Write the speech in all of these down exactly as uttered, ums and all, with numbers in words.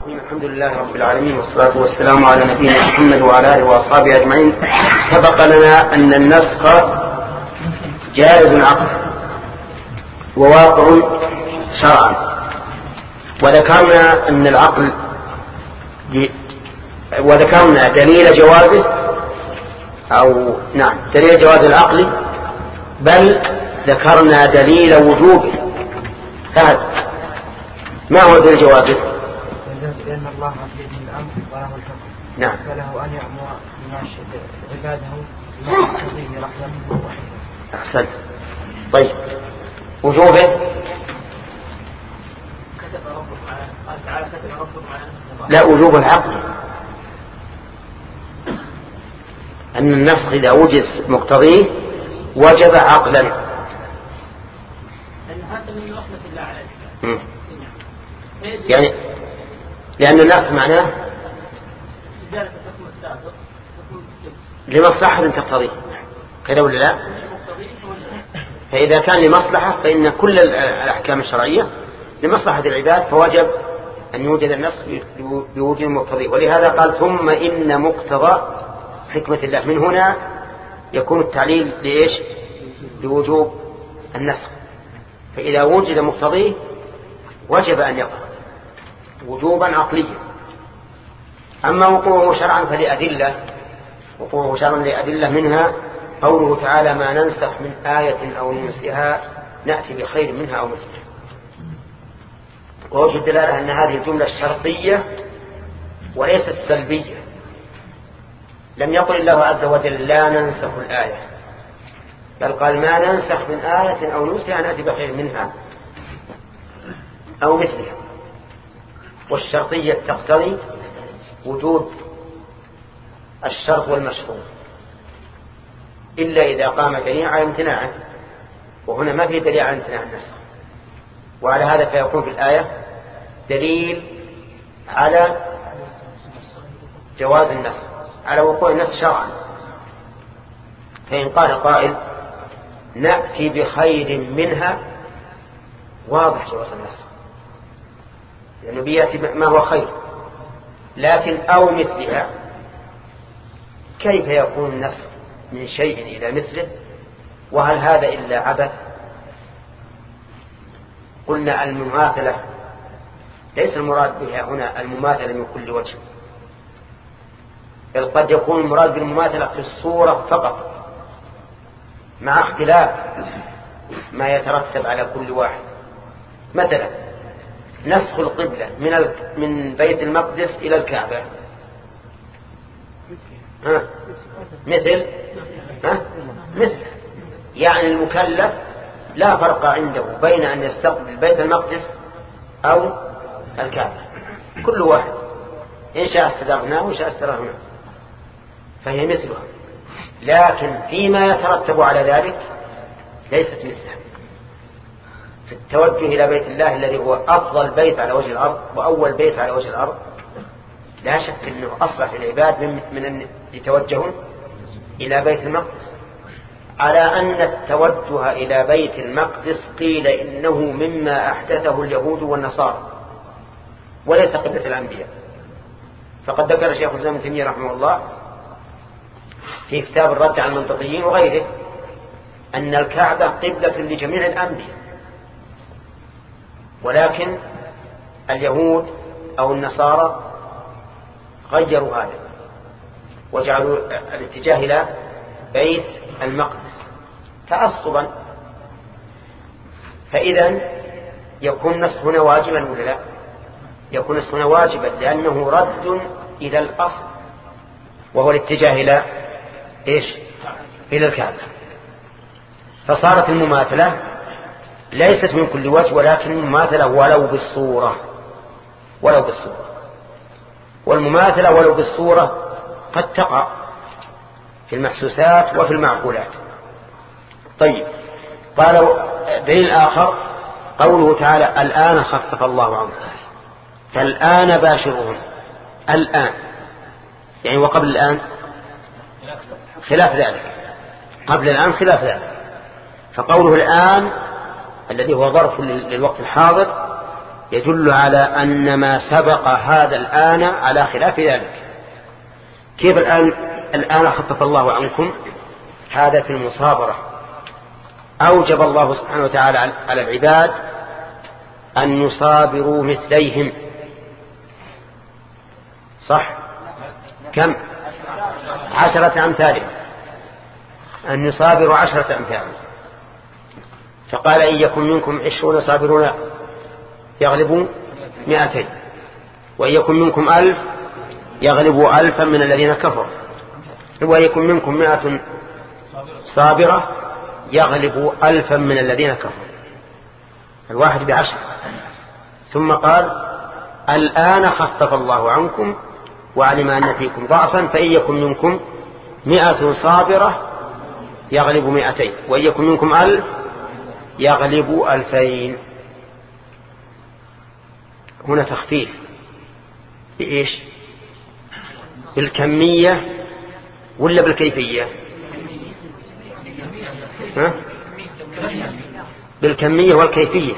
الحمد لله رب العالمين والصلاة والسلام على نبينا محمد وعلى آله وأصحابه أجمعين. سبق لنا أن النسخ جائز عقل وواقع شرعا، وذكرنا أن العقل وذكرنا دليل جوازه أو نعم دليل جواز العقل، بل ذكرنا دليل وجوبه. فهد ما هو دليل جوازه؟ لأن الله بيده الأمر وله الحكم، نعم، فله أن يأمر عباده بما يقتضيه رحمته ورحمته. أحسن. طيب وجوبه؟ كتب ربك على قال تعالى كتب ربك على لا، وجوب العقل أن النسخ إذا وجد مقتضيه وجب عقلا، لأن هذا من رحمة الله عليك. يعني لأن النسخ معناه لمصلحة تقتضيه كذا ولا لا؟ فإذا كان لمصلحة فإن كل الأحكام الشرعية لمصلحة العباد، فوجب أن يوجد النسخ بوجود مقتضيه. ولهذا قال ثم إن مقتضى حكمة الله. من هنا يكون التعليل لإيش؟ لوجوب النسخ. فإذا وجد مقتضيه وجب أن يقع وجوبا عقليا. أما وقوعه شرعا فلأدلة، وقوعه شرعا لأدلة، منها قوله تعالى ما ننسخ من آية أو ننسها نأتي بخير منها أو مثلها. ووجه الدلالة أن هذه الجملة الشرطية وليست سلبية. لم يقل الله عز وجل لا ننسخ الآية، بل قال ما ننسخ من آية أو ننسها نأتي بخير منها أو مثلها. والشرطية تقتضي وجود الشرط والمشروط إلا إذا قام دليل على امتناعه، وهنا ما في دليل على امتناع النسخ. وعلى هذا فيكون في الآية دليل على جواز النسخ، على وقوع النسخ شرعا. فإن قال قائل نأتي بخير منها، واضح جواز النسخ لأنه بيأتي ما هو خير. لكن أو مثلها، كيف يكون النسخ من شيء إلى مثله؟ وهل هذا إلا عبث؟ قلنا المماثلة ليس المراد بها هنا المماثلة من كل وجه، بل قد يكون المراد بالمماثلة في الصورة فقط، مع اختلاف ما يترتب على كل واحد. مثلا نسخ القبلة من من بيت المقدس إلى الكعبة، ها مثل ها مثل يعني المكلف لا فرق عنده بين أن يستقبل بيت المقدس أو الكعبة، كل واحد إن شاء استدرنا وإن شاء استرهنا، فهي مثلها. لكن فيما يترتب على ذلك ليست مثلها. في التوجه إلى بيت الله الذي هو أفضل بيت على وجه الأرض وأول بيت على وجه الأرض، لا شك أنه أصلح العباد من, من أن يتوجهون إلى بيت المقدس، على أن التوجه إلى بيت المقدس قيل إنه مما أحدثه اليهود والنصارى وليس قبلة الأنبياء. فقد ذكر الشيخ الإسلام ابن تيمية رحمه الله في كتاب الرد على المنطقيين وغيره أن الكعبة قبلة لجميع الأنبياء، ولكن اليهود أو النصارى غيروا هذا وجعلوا الاتجاه إلى بيت المقدس تعصبا. فإذا يكون نسخ هنا واجبا ولا لا؟ يكون نسخ هنا واجبا، لأنه رد إلى الأصل وهو الاتجاه إلى إيش؟ إلى الكعبة. فصارت المماثلة ليست من كل وجه، ولكن المماثلة ولو بالصورة، ولو بالصورة. والمماثلة ولو بالصورة قد تقع في المحسوسات وفي المعقولات. طيب، قالوا دليل آخر قوله تعالى الآن خفف الله عنكم، فالآن باشرون. الآن يعني وقبل الآن خلاف ذلك، قبل الآن خلاف ذلك. فقوله الآن الذي هو ظرف للوقت الحاضر يدل على أن ما سبق هذا الآن على خلاف ذلك. كيف الآن الآن خفف الله عنكم؟ هذا في المصابرة. أوجب الله سبحانه وتعالى على العباد أن يصابروا مثليهم، صح؟ كم؟ عشرة أمثال، أن يصابروا عشرة أمثال. فقال إن يكن منكم عشرون صابرون يغلبوا مئتين، وإن يكن منكم ألف يغلبوا ألفا من الذين كفروا، وإن يكن منكم مئة صابرة يغلبوا ألفا من الذين كفروا، الواحد بعشر. ثم قال الآن خفف الله عنكم وعلم أن فيكم ضعفا فإن يكن منكم مئة صابرة يغلب مئتين، وإن يكن منكم ألف يغلب ألفين. هنا تخفيف بإيش؟ بالكمية ولا بالكيفية؟ ها؟ بالكمية والكيفية.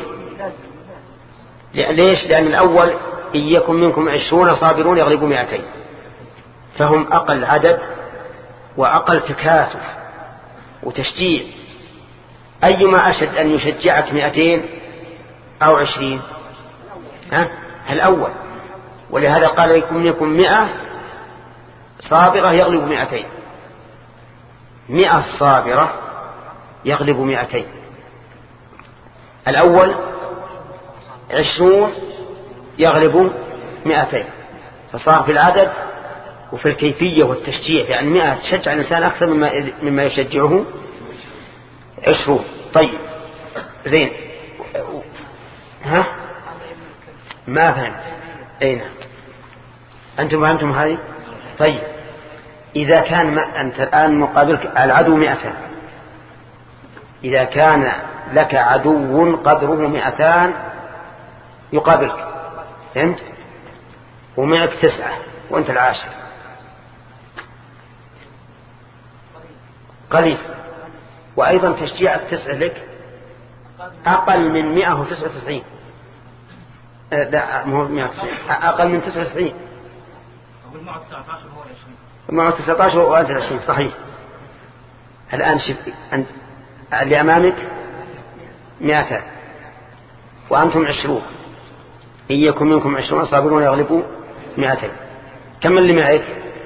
ليش؟ لأن الأول إن يكن منكم عشرون صابرون يغلبوا مئتين، فهم أقل عدد وأقل تكاثف وتشجيع. أيما أشد أن يشجعك مئتين أو عشرين؟ ها؟ الأول. ولهذا قال يكن منكم مئة صابرة يغلب مئتين، مئة صابرة يغلب مئتين. الأول عشرون يغلب مئتين، فصار في العدد وفي الكيفية والتشجيع، يعني مئة تشجع الإنسان أكثر مما, مما يشجعه عشرون. طيب زين، ها ما فهمت؟ أين أنتم فهمتم هذه؟ طيب إذا كان ما أنت الآن مقابلك العدو مئتان، إذا كان لك عدو قدره مئتان يقابلك، فهمت؟ ومعك تسعة وأنت العاشر، قليل. وأيضا تشجيع التسعة لك أقل من مئة وتسعة وتسعين، أقل من تسعة وتسعين، معه تسعة عشر وأنت عشرين، صحيح. الآن شف اللي أمامك مئتان وأنتم عشرون، إن يكن منكم عشرون صابرون يغلبوا مئتين. كم اللي معك؟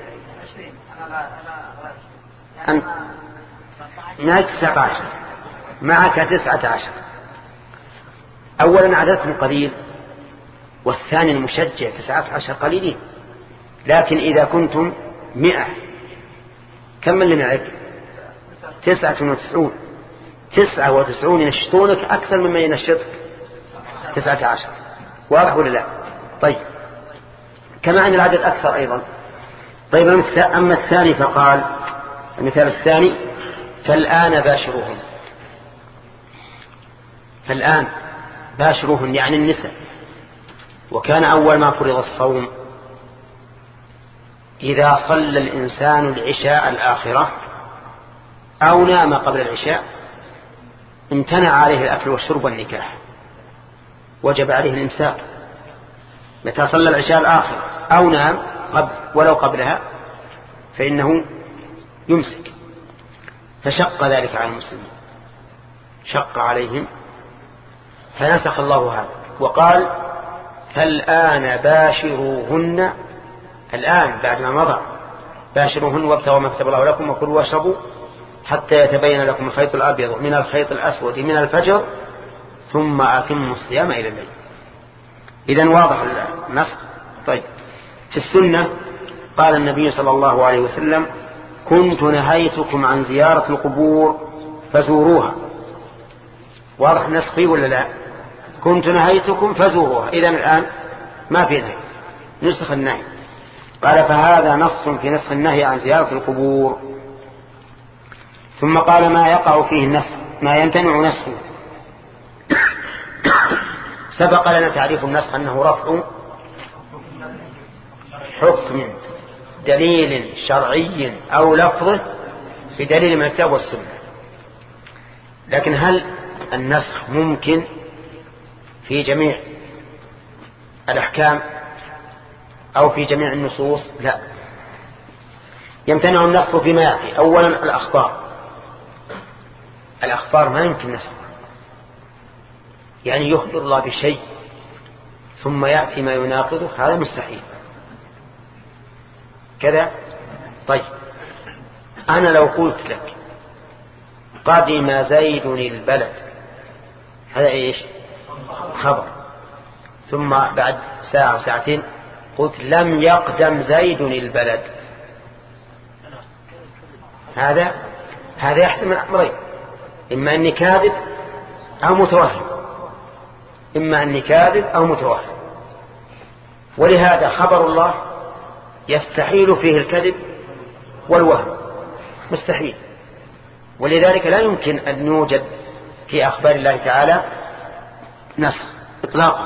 أنت معك تسعة عشر، معك تسعة عشر. أولا عددكم قليل، والثاني المشجع تسعة عشر قليلين. لكن إذا كنتم مئة كم اللي معك؟ تسعة وتسعون، تسعة وتسعون ينشطونك أكثر مما ينشطك تسعة عشر. واضح ولا لا؟ طيب كما أن العدد أكثر أيضا. طيب أما الثاني فقال المثال الثاني فالآن باشروهن، فالآن باشروهن يعني النساء. وكان أول ما فرض الصوم إذا صلى الإنسان العشاء الآخرة أو نام قبل العشاء امتنع عليه الأكل والشرب والنكاح، وجب عليه الإمساك. متى صلى العشاء الآخر أو نام قبل ولو قبلها فإنه يمسك. فشق ذلك على المسلمين، شق عليهم، فنسخ الله هذا وقال فالآن باشروهن. الآن بعد ما مضى باشروهن وابتغوا ما كتب الله لكم وكلوا واشربوا حتى يتبين لكم الخيط الأبيض من الخيط الأسود من الفجر ثم أتموا الصيام إلى الليل. إذن واضح النص. طيب في السنة قال النبي صلى الله عليه وسلم كنت نهيتكم عن زيارة القبور فزوروها. واضح النسخ فيه ولا لا؟ كنت نهيتكم فزوروها. إذن الآن ما في نهي، نسخ النهي. قال فهذا نص في نسخ النهي عن زيارة القبور. ثم قال ما يقع فيه النسخ ما يمتنع نسخه. سبق لنا تعريف النسخ أنه رفع حكم دليل شرعي أو لفظه بدليل من الكتاب والسنة. لكن هل النسخ ممكن في جميع الأحكام أو في جميع النصوص؟ لا، يمتنع النسخ فيما يأتي. أولا الأخبار، الأخبار ما يمكن نسخ، يعني يخبر الله بشيء ثم يأتي ما يناقضه، هذا مستحيل كذا. طيب أنا لو قلت لك قدم زيد البلد، هذا إيش؟ خبر. ثم بعد ساعة وساعتين قلت لم يقدم زيد البلد، هذا هذا يحتمل أمرين، إما أني كاذب أو متوهم، إما أني كاذب أو متوهم. ولهذا خبر الله يستحيل فيه الكذب والوهم، مستحيل. ولذلك لا يمكن أن يوجد في أخبار الله تعالى نسخ إطلاقا.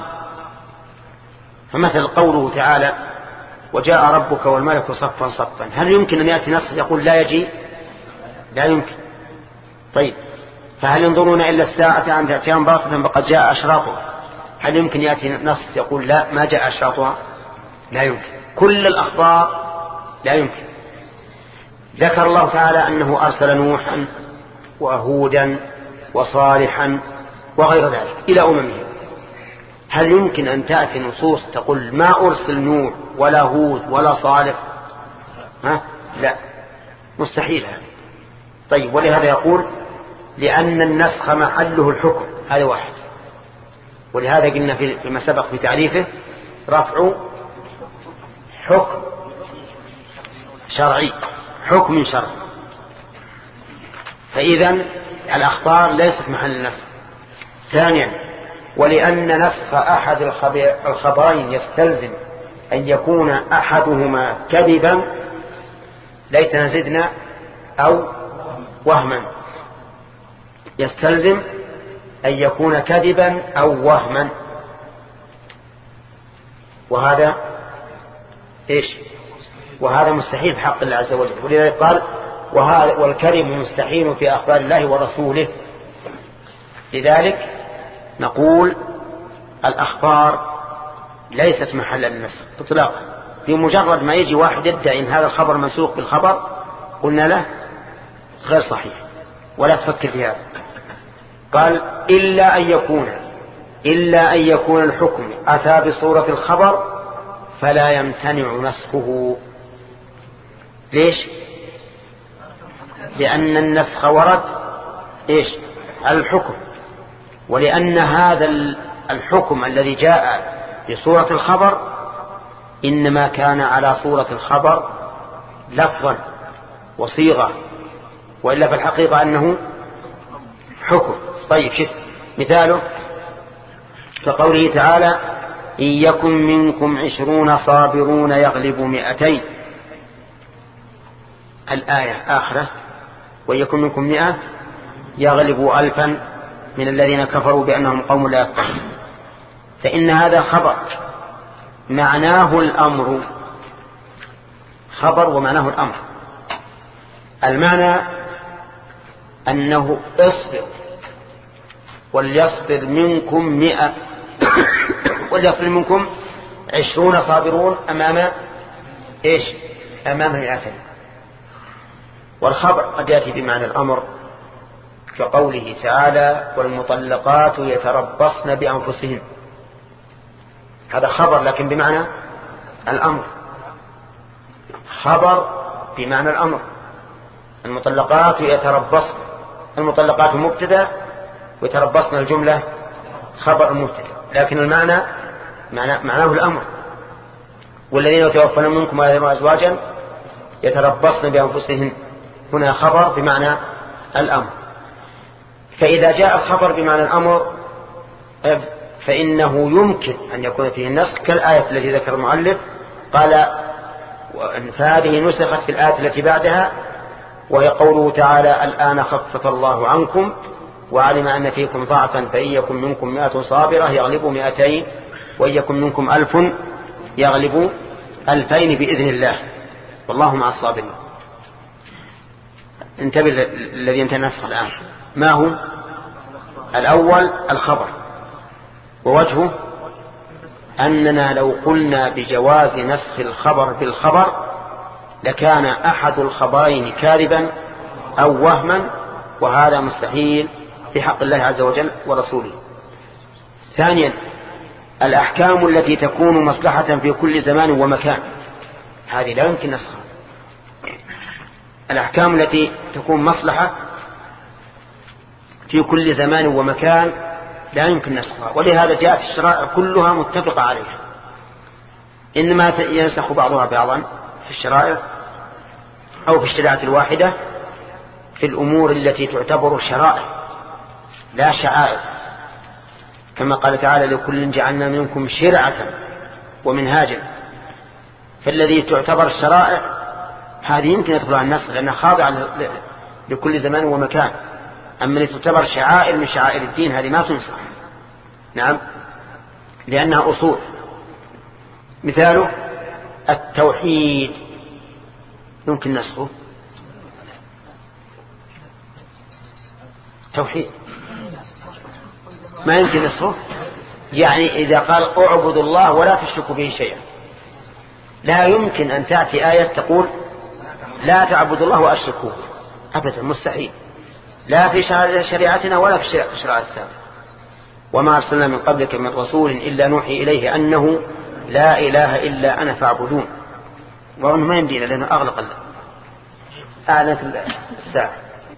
فمثل قوله تعالى وجاء ربك والملك صفا صفا، هل يمكن أن يأتي نسخ يقول لا يجي؟ لا يمكن. طيب فهل ينظرون إلا الساعة أن تأتيهم بغتة فقد جاء أشراطها، هل يمكن يأتي نص يقول لا ما جاء أشراطها؟ لا يمكن. كل الأخبار لا يمكن. ذكر الله تعالى أنه أرسل نوحا وهودا وصالحا وغير ذلك إلى أممهم، هل يمكن أن تأتي نصوص تقول ما أرسل نوح ولا هود ولا صالح؟ ها؟ لا، مستحيل هذا. طيب ولهذا يقول لأن النسخ محله الحكم، هذا واحد. ولهذا قلنا فيما سبق في تعريفه رفع حكم شرعي، حكم شرعي. فإذن الأخبار ليست محل النسخ. ثانيا ولأن نسخ أحد الخبرين يستلزم أن يكون أحدهما كذبا، ليتنا زدنا، أو وهما، يستلزم أن يكون كذبا أو وهما، وهذا إيش؟ وهذا مستحيل في حق الله عز وجل. ولذلك قال وهذا والكذب مستحيل في أخبار الله ورسوله. لذلك نقول الأخبار ليست محل النسخ اطلاقا. بمجرد ما يجي واحد يدعي ان هذا الخبر منسوخ بالخبر قلنا له غير صحيح ولا تفكر في هذا. قال إلا أن يكون إلا أن يكون الحكم أتى بصورة الخبر فلا يمتنع نسخه. ليش؟ لأن النسخ ورد إيش؟ على الحكم، ولأن هذا الحكم الذي جاء بصورة الخبر إنما كان على صورة الخبر لفظا وصيغة، وإلا في الحقيقة أنه حكم. طيب شوف مثاله كقوله تعالى إن يكن منكم عشرون صابرون يغلبوا مئتين، الآية آخرة وإن يكن منكم مئة يغلبوا ألفا من الذين كفروا بأنهم قوم لا يفقهون. فإن هذا خبر معناه الأمر، خبر ومعناه الأمر. المعنى أنه اصبر وليصبر منكم مئة وليصبر منكم عشرون صابرون أمام إيش؟ أمام مئتين. والخبر قد يأتي بمعنى الأمر كقوله تعالى والمطلقات يتربصن بأنفسهن، هذا خبر لكن بمعنى الأمر، خبر بمعنى الأمر. المطلقات يتربصن، المطلقات مبتدا ويتربصن الجملة خبر مبتدا، لكن المعنى معناه الأمر. والذين يتوفون منكم ويذرون أزواجا يتربصن بأنفسهن، هنا خبر بمعنى الأمر. فإذا جاء الخبر بمعنى الأمر فإنه يمكن أن يكون فيه النسخ كالآية التي ذكر المؤلف قال فهذه نسخت في الآية التي بعدها، وهي قوله تعالى الآن خفف الله عنكم وعلم أن فيكم ضعفا فإن يكن منكم مئة صابرة يغلبوا مئتين وإن يكن منكم ألف يغلبوا ألفين بإذن الله والله مع الصابرين. انتبه الذي انتهى النسخ الآن. ما هو؟ الأول الخبر ووجهه أننا لو قلنا بجواز نسخ الخبر بالخبر لكان أحد الخبرين كاذبا أو وهما، وهذا مستحيل في حق الله عز وجل ورسوله. ثانيا الأحكام التي تكون مصلحة في كل زمان ومكان، هذه لا يمكن نسخها. الأحكام التي تكون مصلحة في كل زمان ومكان لا يمكن نسخها، ولهذا جاءت الشرائع كلها متفقة عليها، إنما ينسخ بعضها بعضا في الشرائع أو في الشريعة الواحدة في الأمور التي تعتبر شرائع لا شعائر، كما قال تعالى لكل جعلنا منكم شرعة ومنهاجا. فالذي تعتبر الشرائع هذه يمكن يدخلها النسخ لأنها خاضعة لكل زمان ومكان، أما التي تعتبر شعائر من شعائر الدين هذه ما تنسخ. نعم، لأنها أصول. مثاله التوحيد يمكن نسخه، توحيد ما يمكن نسخه. يعني إذا قال اعبدوا الله ولا تشركوا به شيئا، لا يمكن أن تأتي آية تقول لا تعبدوا الله وأشركوه، أبدا مستحيل، لا في شريعتنا ولا في شريعة السابق. وما أرسلنا من قبلك من رسول إلا نوحي إليه أنه لا إله إلا أنا فاعبدون، وأنه ما يمدينا لأنه أغلق أعلنت الساعة.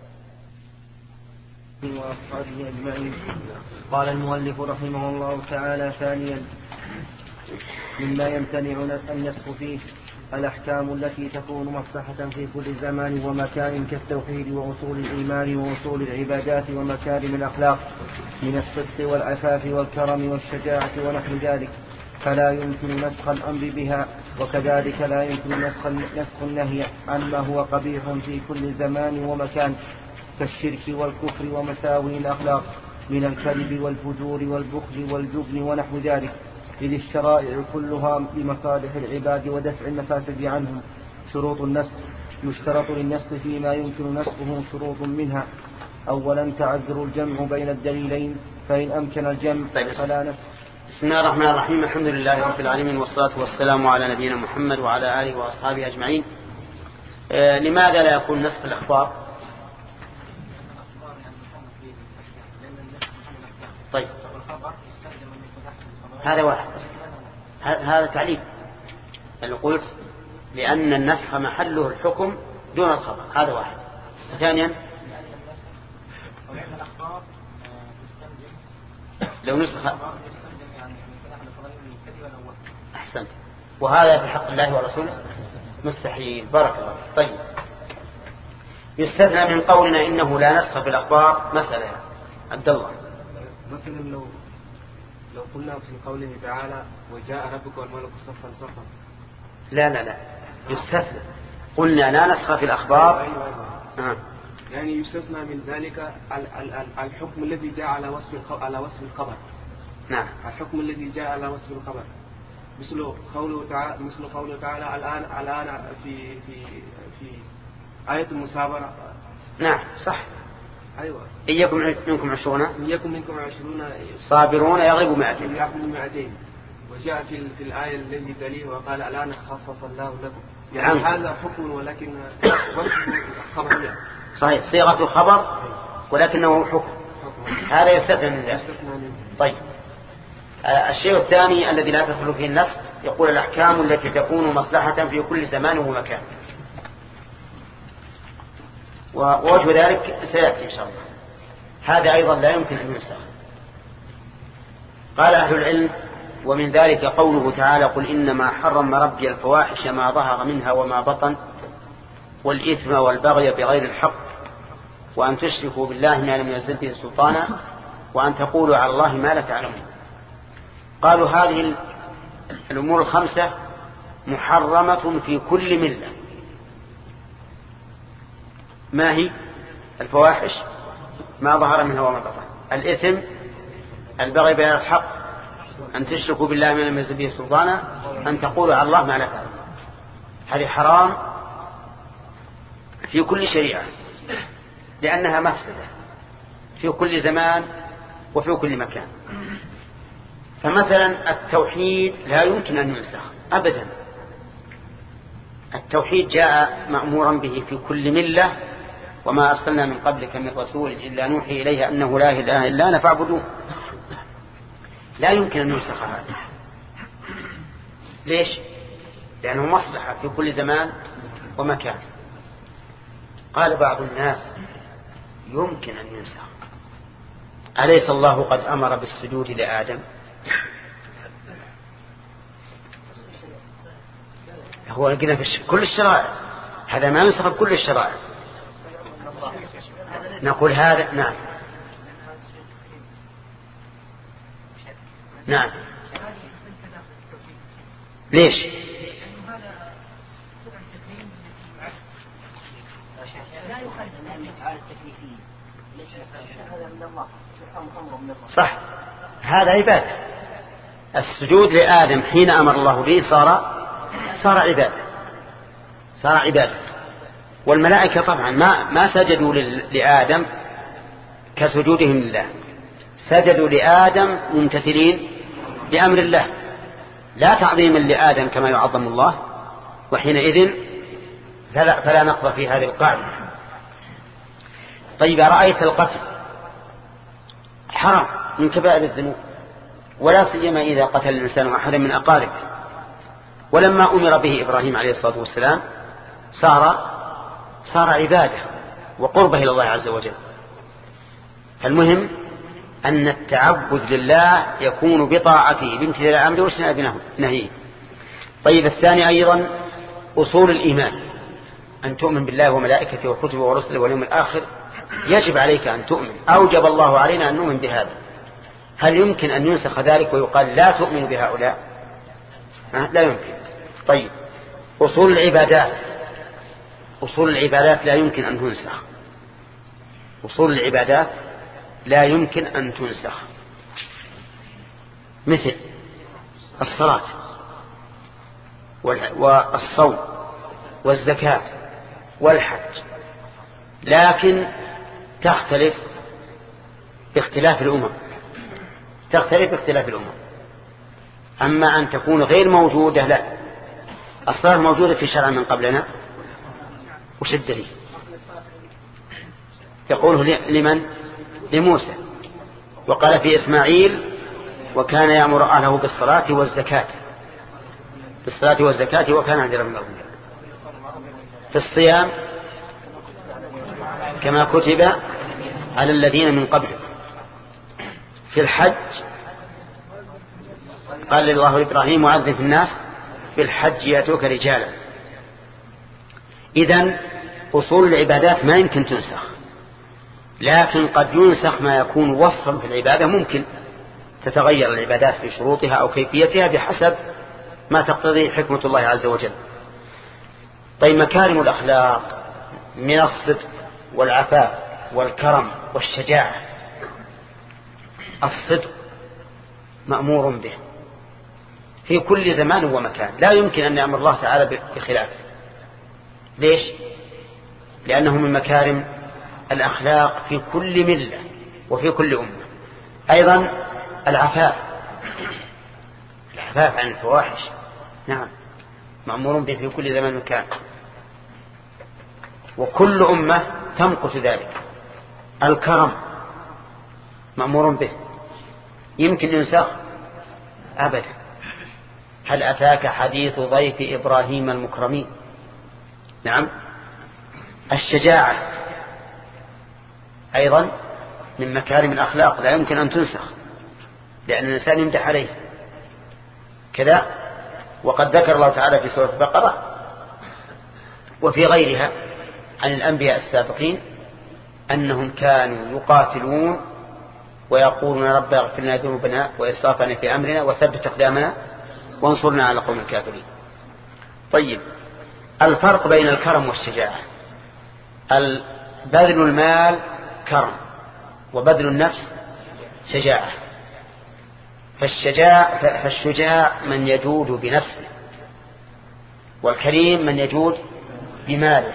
وأصحابه أجمعين. قال المؤلف رحمه الله تعالى: ثانيا مما يمتنع النسخ فيه الأحكام التي تكون مصلحة في كل زمان ومكان كالتوحيد وأصول الإيمان وأصول العبادات ومكارم الأخلاق من الصدق والعفاف والكرم والشجاعة ونحو ذلك، فلا يمكن نسخ الأمر بها. وكذلك لا يمكن نسخ نسخ النهي عما هو قبيح في كل زمان ومكان كالشرك والكفر ومساوي الأخلاق من الكذب والفجور والبخل والجبن ونحو ذلك، إذ الشرائع كلها لمصالح العباد ودفع المفاسد عنهم. شروط النسخ: يشترط للنسخ فيما يمكن نسخه شروط منها: أولا تعذر الجمع بين الدليلين، فإن أمكن الجمع فلا نسخ. بسم الله الرحمن الرحيم، الحمد لله رب العالمين، والصلاة والسلام على نبينا محمد وعلى آله وأصحابه أجمعين. آه لماذا لا يكون نسخ الأخبار؟ طيب هذا واحد، هذا تعليم اللي قلت لأن النسخ محله الحكم دون الخبر، هذا واحد. ثانيا لو نسخ أحسنت، وهذا في حق الله ورسوله مستحيل. بارك الله. طيب يستثنى من قولنا إنه لا نسخ في الأخبار مسألة عبد الله. مثلا لو لو قلنا في قوله تعالى وجاء ربك والملك صفا صفا، لا لا لا يستثنى، قلنا لا نسخ في الأخبار. أيوة أيوة. آه. يعني يستثنى من ذلك الحكم الذي جاء على وصف على وصف الخبر. نعم، الحكم الذي جاء على وصف الخبر، مثل قوله تعالى مثل قوله تعالى الآن الآن في في في آية المسابرة. نعم صح. أيوة. إن يكن منكم عشرون إن يكن منكم عشرون صابرون يغلبوا مئتين. يغلبوا مئتين. وجاء في في الآية الذي تليه وقال الآن خفف الله لكم. يعني نعم. هذا حكم ولكن وصف خبرية. صحيح، صيغة خبر ولكنه حكم. هذا يستثنى من ذلك. طيب الشيء الثاني الذي لا تدخل فيه النسخ، يقول الأحكام التي تكون مصلحة في كل زمان ومكان، ووجه ذلك سيأتي إن شاء الله. هذا أيضا لا يمكن أن ينسخ. قال أهل العلم ومن ذلك قوله تعالى قل إنما حرم ربي الفواحش ما ظهر منها وما بطن والإثم والبغي بغير الحق وأن تشركوا بالله ما لم ينزل به سلطانا وأن تقولوا على الله ما لا تعلمون. قالوا هذه الأمور الخمسة محرمة في كل ملة. ما هي؟ الفواحش ما ظهر منها وما بطن، الإثم، البغي بغير الحق، أن تشركوا بالله ما لم ينزل به سلطانا، أن تقولوا على الله ما لا تعلمون. هذه حرام في كل شريعة لأنها مفسدة في كل زمان وفي كل مكان. فمثلا التوحيد لا يمكن أن ينسخ أبدا. التوحيد جاء مأمورا به في كل ملة، وما أرسلنا من قبلك من رسول إلا نوحي إليه أنه لا إله إلا أنا فاعبدوه. لا يمكن أن ينسخ هذا. ليش؟ لأنه مصلحة في كل زمان ومكان. قال بعض الناس يمكن أن ينسخ. أليس الله قد أمر بالسجود لآدم؟ هو لقينا في كل الشرائع، هذا ما ينسخ كل الشرائع. نقول هذا نعم نعم. ليش؟ صح، هذا عبادة. السجود لآدم حين أمر الله به صار صار عبادة، صار عبادة. والملائكة طبعا ما ما سجدوا لآدم كسجودهم لله، سجدوا لآدم ممتثلين بأمر الله، لا تعظيما لآدم كما يعظم الله. وحينئذ فلا, فلا نقض في هذه القاعدة. طيب، رأيت القتل حرام من كبائر الذنوب، ولا سيما إذا قتل الإنسان أحدا من أقاربه. ولما أمر به إبراهيم عليه الصلاة والسلام صار صار عبادة وقربه إلى الله عز وجل. فالمهم أن التعبد لله يكون بطاعته بامتثال أمره واجتناب نهيه. طيب، الثاني أيضا أصول الإيمان، أن تؤمن بالله وملائكته وكتبه ورسله واليوم الآخر. يجب عليك أن تؤمن، أوجب الله علينا أن نؤمن بهذا. هل يمكن أن ينسخ ذلك ويقال لا تؤمن بهؤلاء؟ لا يمكن. طيب، أصول العبادات، أصول العبادات لا يمكن أن تنسخ. أصول العبادات لا يمكن أن تنسخ، مثل الصلاة والصوم والزكاة والحج، لكن تختلف باختلاف الأمم، تختلف باختلاف الأمم. أما أن تكون غير موجودة لا. الصلاة موجودة في شرع من قبلنا، وش الدليل؟ يقوله لمن؟ لموسى، وقال في إسماعيل وكان يأمر أهله بالصلاة والزكاة، بالصلاة والزكاة وكان عند ربه. في الصيام كما كتب على الذين من قبل. في الحج قال الله لإبراهيم وعذب في الناس في الحج يأتوك رجالا. إذن أصول العبادات ما يمكن تنسخ، لكن قد ينسخ ما يكون وصفا في العبادة. ممكن تتغير العبادات في شروطها أو كيفيتها بحسب ما تقتضي حكمة الله عز وجل. طيب، مكارم الأخلاق من الصدق والعفاف والكرم والشجاعة. الصدق مأمور به في كل زمان ومكان، لا يمكن أن يأمر الله تعالى بخلافه. ليش؟ لأنه من مكارم الأخلاق في كل ملة وفي كل أمة. أيضا العفاف، العفاف عن الفواحش، نعم، مأمور به في كل زمان ومكان، وكل أمة تمقت ذلك. الكرم مأمور به، يمكن ينسخ؟ أبدا. هل أتاك حديث ضيف إبراهيم المكرمين؟ نعم. الشجاعة أيضا من مكارم الأخلاق، لا يمكن أن تنسخ، لأن الإنسان يمدح عليه كذا. وقد ذكر الله تعالى في سورة البقرة وفي غيرها عن الأنبياء السابقين أنهم كانوا يقاتلون ويقولون رب اغفر لنا ذنوبنا وإسرافنا في أمرنا وثبت أقدامنا وانصرنا على قوم الكافرين. طيب، الفرق بين الكرم والشجاعة. بذل المال كرم، وبذل النفس شجاعة. فالشجاع فالشجاع من يجود بنفسه، والكريم من يجود بماله.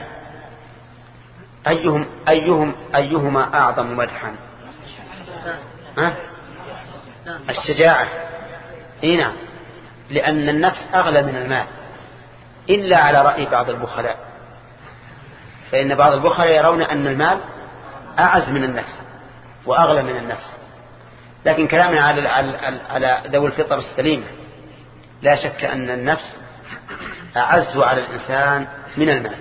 أيهم أيهم أيهما أعظم مدحا؟ أه؟ الشجاعة. إيه نعم، لأن النفس أغلى من المال، إلا على رأي بعض البخلاء، فإن بعض البخلاء يرون أن المال أعز من النفس وأغلى من النفس. لكن كلامنا على على ذوي الفطر السليمة، لا شك أن النفس أعز على الإنسان من المال،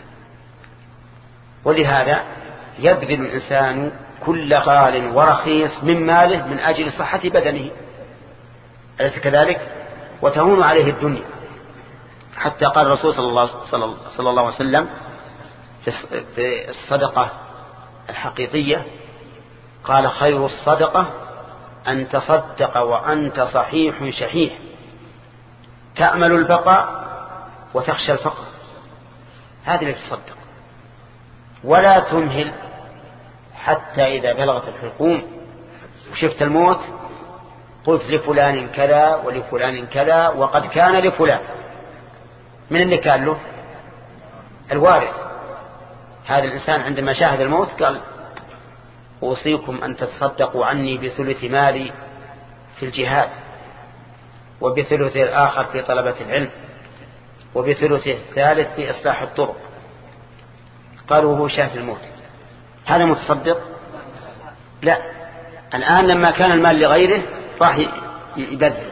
ولهذا يبذل الإنسان كل غال ورخيص من ماله من أجل صحة بدنه، أليس كذلك؟ وتهون عليه الدنيا، حتى قال الرسول صلى الله, صلى الله عليه وسلم في الصدقة الحقيقية، قال خير الصدقة أن تصدق وأنت صحيح شحيح تأمل البقاء وتخشى الفقر، هذه اللي تصدق، ولا تمهل حتى إذا بلغت الحلقوم وشفت الموت قلت لفلان كذا ولفلان كذا وقد كان لفلان. من اللي كان له؟ الوارث. هذا الإنسان عندما شاهد الموت قال أوصيكم أن تتصدقوا عني بثلث مالي في الجهاد، وبثلث الآخر في طلبة العلم، وبثلث الثالث في إصلاح الطرق. قالوا هو شاف الموت، هذا متصدق؟ لا، الآن لما كان المال لغيره راح يبذل.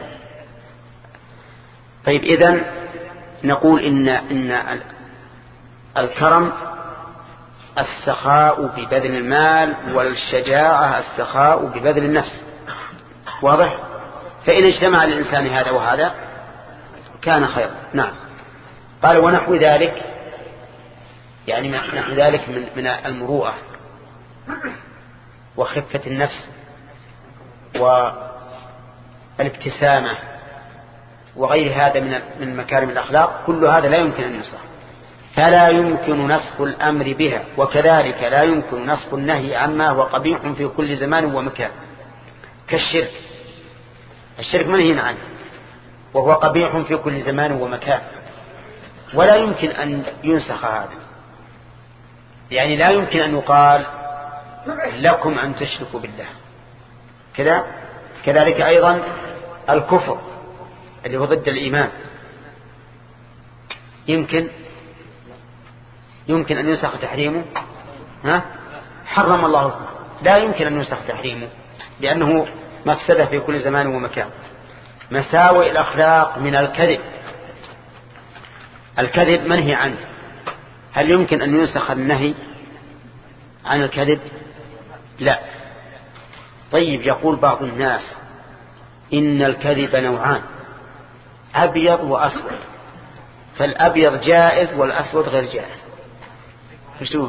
طيب، إذن نقول إن, إن الكرم السخاء ببذل المال، والشجاعة السخاء ببذل النفس، واضح؟ فإن اجتمع الإنسان هذا وهذا كان خير. نعم. قال ونحو ذلك، يعني نحو ذلك من, من المروءة وخفة النفس والابتسامة وغير هذا من من مكارم الأخلاق، كل هذا لا يمكن أن ينسخ، فلا يمكن نسخ الأمر بها، وكذلك لا يمكن نسخ النهي عما هو قبيح في كل زمان ومكان، كالشرك. الشرك منهي عنه وهو قبيح في كل زمان ومكان، ولا يمكن أن ينسخ هذا، يعني لا يمكن أن يقال لكم أن تشركوا بالله كذا. كذلك أيضا الكفر اللي هو ضد الإيمان، يمكن يمكن أن ينسخ تحريمه؟ ها؟ حرم الله الكفر، لا يمكن أن ينسخ تحريمه، لأنه مفسدة في كل زمان ومكان. مساوئ الأخلاق من الكذب، الكذب منهي عنه، هل يمكن أن ينسخ النهي عن الكذب؟ لا. طيب، يقول بعض الناس إن الكذب نوعان، أبيض وأسود، فالأبيض جائز والأسود غير جائز. فشوف،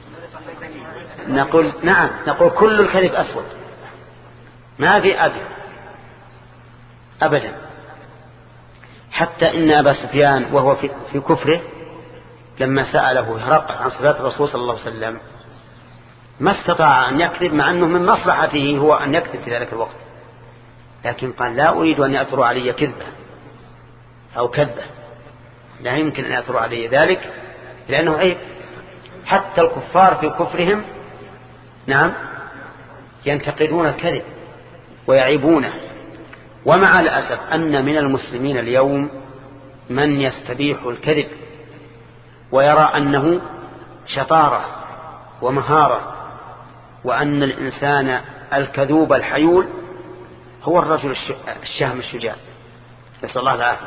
نقول نعم، نقول كل الكذب أسود، ما في أبيض أبدا. حتى إن أبا سفيان وهو في, في كفره لما سأله هرقل عن صفات الرسول صلى الله عليه وسلم ما استطاع أن يكذب، مع أنه من مصلحته هو أن يكذب في ذلك الوقت، لكن قال لا أريد أن يأثر علي كذبة أو كذبة، لا يمكن أن يأثر علي ذلك لأنه عيب. حتى الكفار في كفرهم نعم ينتقدون الكذب ويعيبونه. ومع الأسف أن من المسلمين اليوم من يستبيح الكذب ويرى أنه شطارة ومهارة، وأن الإنسان الكذوب الحيول هو الرجل الشهم الشجاع، نسأل الله العافية.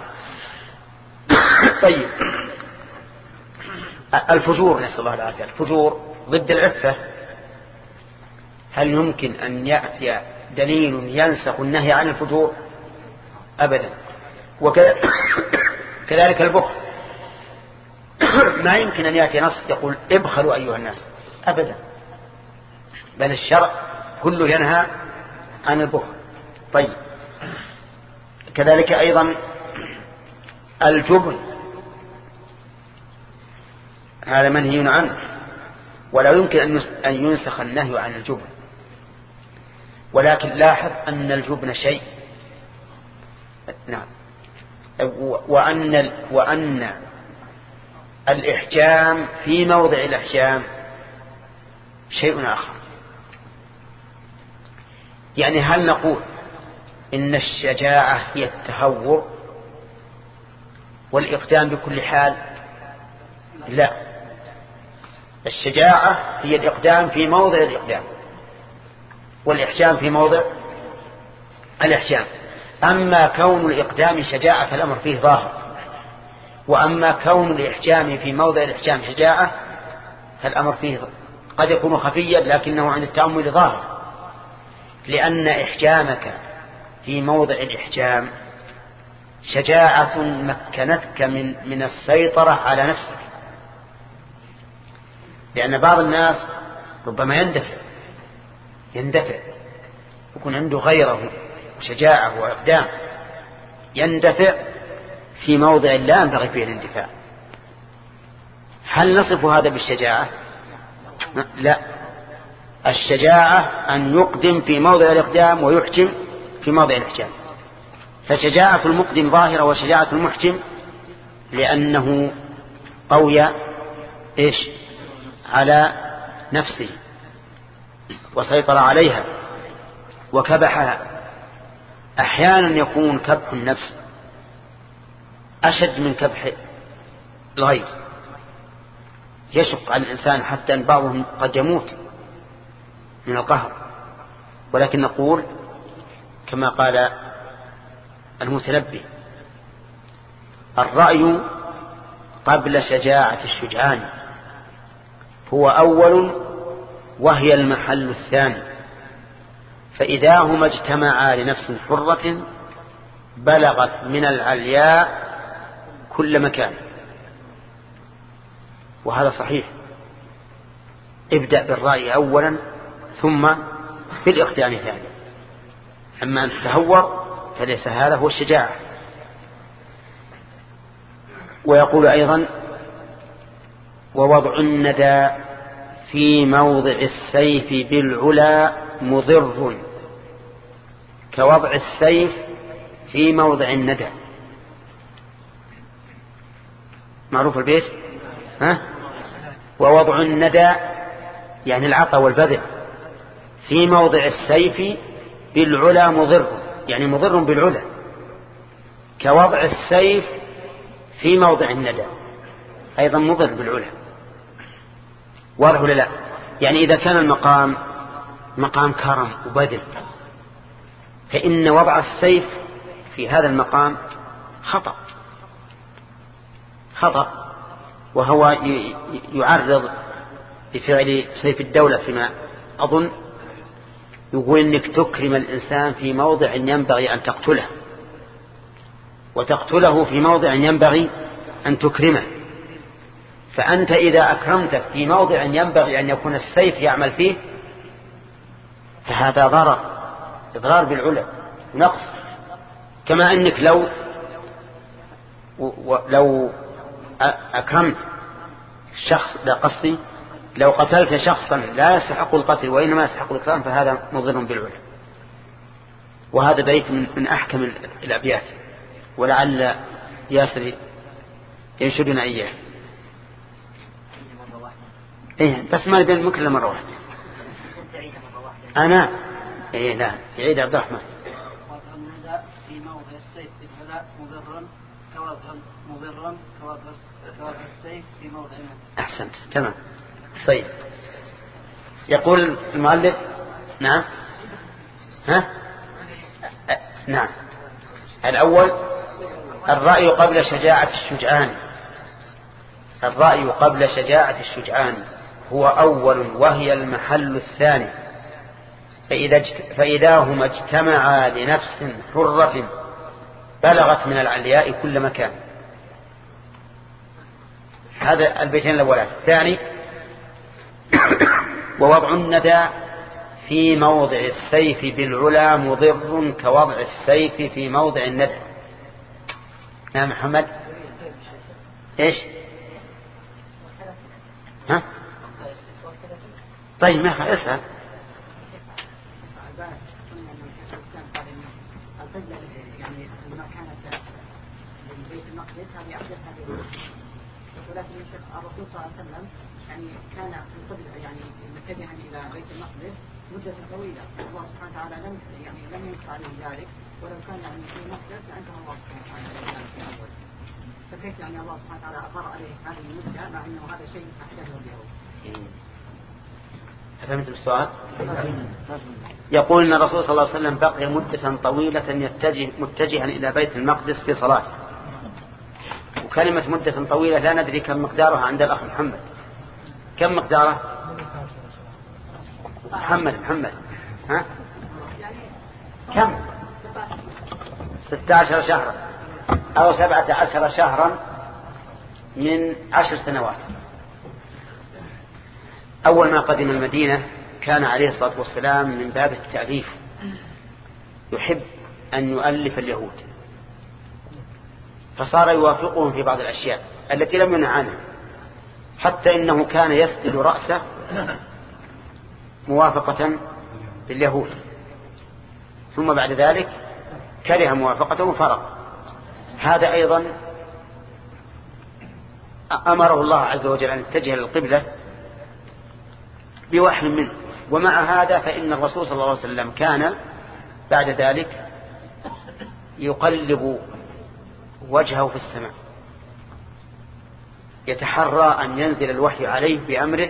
طيب، الفجور، نسأل الله العافية، الفجور ضد العفة، هل يمكن أن يأتي دليل ينسخ النهي عن الفجور؟ أبدا. وكذلك البخل، ما يمكن أن يأتي نص يقول ابخلوا أيها الناس، أبدا، بل الشرع كله ينهى عن البخل. طيب، كذلك أيضا الجبن، هذا منهي عنه، ولا يمكن أن ينسخ النهي عن الجبن. ولكن لاحظ أن الجبن شيء، نعم، وأن وأن الإحجام في موضع الإحجام شيء آخر. يعني هل نقول إن الشجاعة هي التهور والإقدام بكل حال؟ لا، الشجاعة هي الإقدام في موضع الإقدام والإحجام في موضع الإحجام. أما كون الإقدام شجاعة فالأمر فيه ظاهر، وأما كون الإحجام في موضع الإحجام شجاعة فالأمر فيه قد يكون خفيا لكنه عند التأمل ظاهر، لأن إحجامك في موضع الإحجام شجاعة مكنتك من من السيطرة على نفسك. لأن بعض الناس ربما يندفع يندفع يكون عنده غيره وشجاعة وإقدام، يندفع في موضع لا ينبغي فيه الاندفاع. هل نصف هذا بالشجاعة؟ لا، الشجاعة أن يقدم في موضع الإقدام ويحجم في موضع الإحجام. فشجاعة المقدم ظاهرة وشجاعة المحجم لأنه قوي إيش على نفسه وسيطر عليها وكبحها. أحيانا يكون كبح النفس أشد من كبح الغير، يشق على الإنسان حتى أن بعضهم قد يموت من القهر. ولكن نقول كما قال المتنبي: الرأي قبل شجاعة الشجعان هو أول وهي المحل الثاني، فإذا هما اجتمعا لنفس حرة بلغت من العلياء كل مكان. وهذا صحيح، ابدأ بالرأي أولا ثم بالإقدام ثانيا. أما أن تتهور فليس هذا هو الشجاعة. ويقول أيضا: ووضع الندى في موضع السيف بالعلا مضر كوضع السيف في موضع الندى. معروف البيت؟ ها؟ ووضع الندى يعني العطا والبذل في موضع السيف بالعلا مضر، يعني مضر بالعلا، كوضع السيف في موضع الندى أيضا مضر بالعلا. واضح ولا لا؟ يعني إذا كان المقام مقام كرم وبذل فإن وضع السيف في هذا المقام خطأ خطأ وهو يعرض بفعل سيف الدولة فيما أظن، يقول إنك تكرم الإنسان في موضع ينبغي أن تقتله، وتقتله في موضع ينبغي أن تكرمه. فأنت إذا أكرمته في موضع ينبغي أن يكون السيف يعمل فيه فهذا ضرر، إضرار بالعلا ونقص. كما أنك لو لو أكرمت شخص، لا قصدي لو قتلت شخصا لا يستحق القتل وإنما يستحق الإكرام فهذا مضر بالعلا. وهذا بيت من, من أحكم الأبيات، ولعل ياسر ينشدنا إياه. إيه بس ما بين ممكن مرة واحدة. أنا إيه لا يعيد عبد الرحمن. في موضع السيف بالعلا مضرا كوضع مضرا كوضع السيف في موضع الندى. أحسنت تمام. طيب يقول المؤلف نعم ها أه. نعم الأول الرأي قبل شجاعة الشجعان. الرأي قبل شجاعة الشجعان هو أول وهي المحل الثاني، فإذا, اجت... فإذا هما اجتمعا لنفس حرة بلغت من العلياء كل مكان. هذا البيتين الأولان. الثاني ووضع الندى في موضع السيف بالعلا مضر كوضع السيف في موضع الندى. نعم محمد ايش ها؟ طيب ما اسأل. يعني لما كانت بيت المقدس هذه أحدث هذه، ولكن الرسول صلى الله عليه وسلم يعني كان في القبلة يعني متجها إلى بيت المقدس مدة طويلة الله سبحانه وتعالى لم يعني لم ينكر عليه ذلك، ولو كان يعني في مقدس لأنكر الله سبحانه وتعالى عليه ذلك في الأول. فكيف يعني الله سبحانه وتعالى أقر عليه هذه المدة مع أنه هذا شيء أحدثه اليهود؟ فهمت السؤال؟ يقول أن الرسول صلى الله عليه وسلم بقي مدة طويلة يتجه متجها إلى بيت المقدس في صلاته. وكلمة مدة طويلة لا ندري كم مقدارها عند الأخ محمد. كم مقداره؟ محمد محمد ها؟ كم؟ ستة عشر شهرا أو سبعة عشر شهرا من عشر سنوات. أول ما قدم المدينة كان عليه الصلاة والسلام من باب التأليف يحب أن يؤلف اليهود، فصار يوافقهم في بعض الأشياء التي لم ينهى عنها، حتى إنه كان يسدل رأسه موافقة لليهود، ثم بعد ذلك كره موافقته وفرق. هذا أيضا أمره الله عز وجل أن يتجه للقبلة بوحي منه. ومع هذا فإن الرسول صلى الله عليه وسلم كان بعد ذلك يقلب وجهه في السماء، يتحرى أن ينزل الوحي عليه بأمره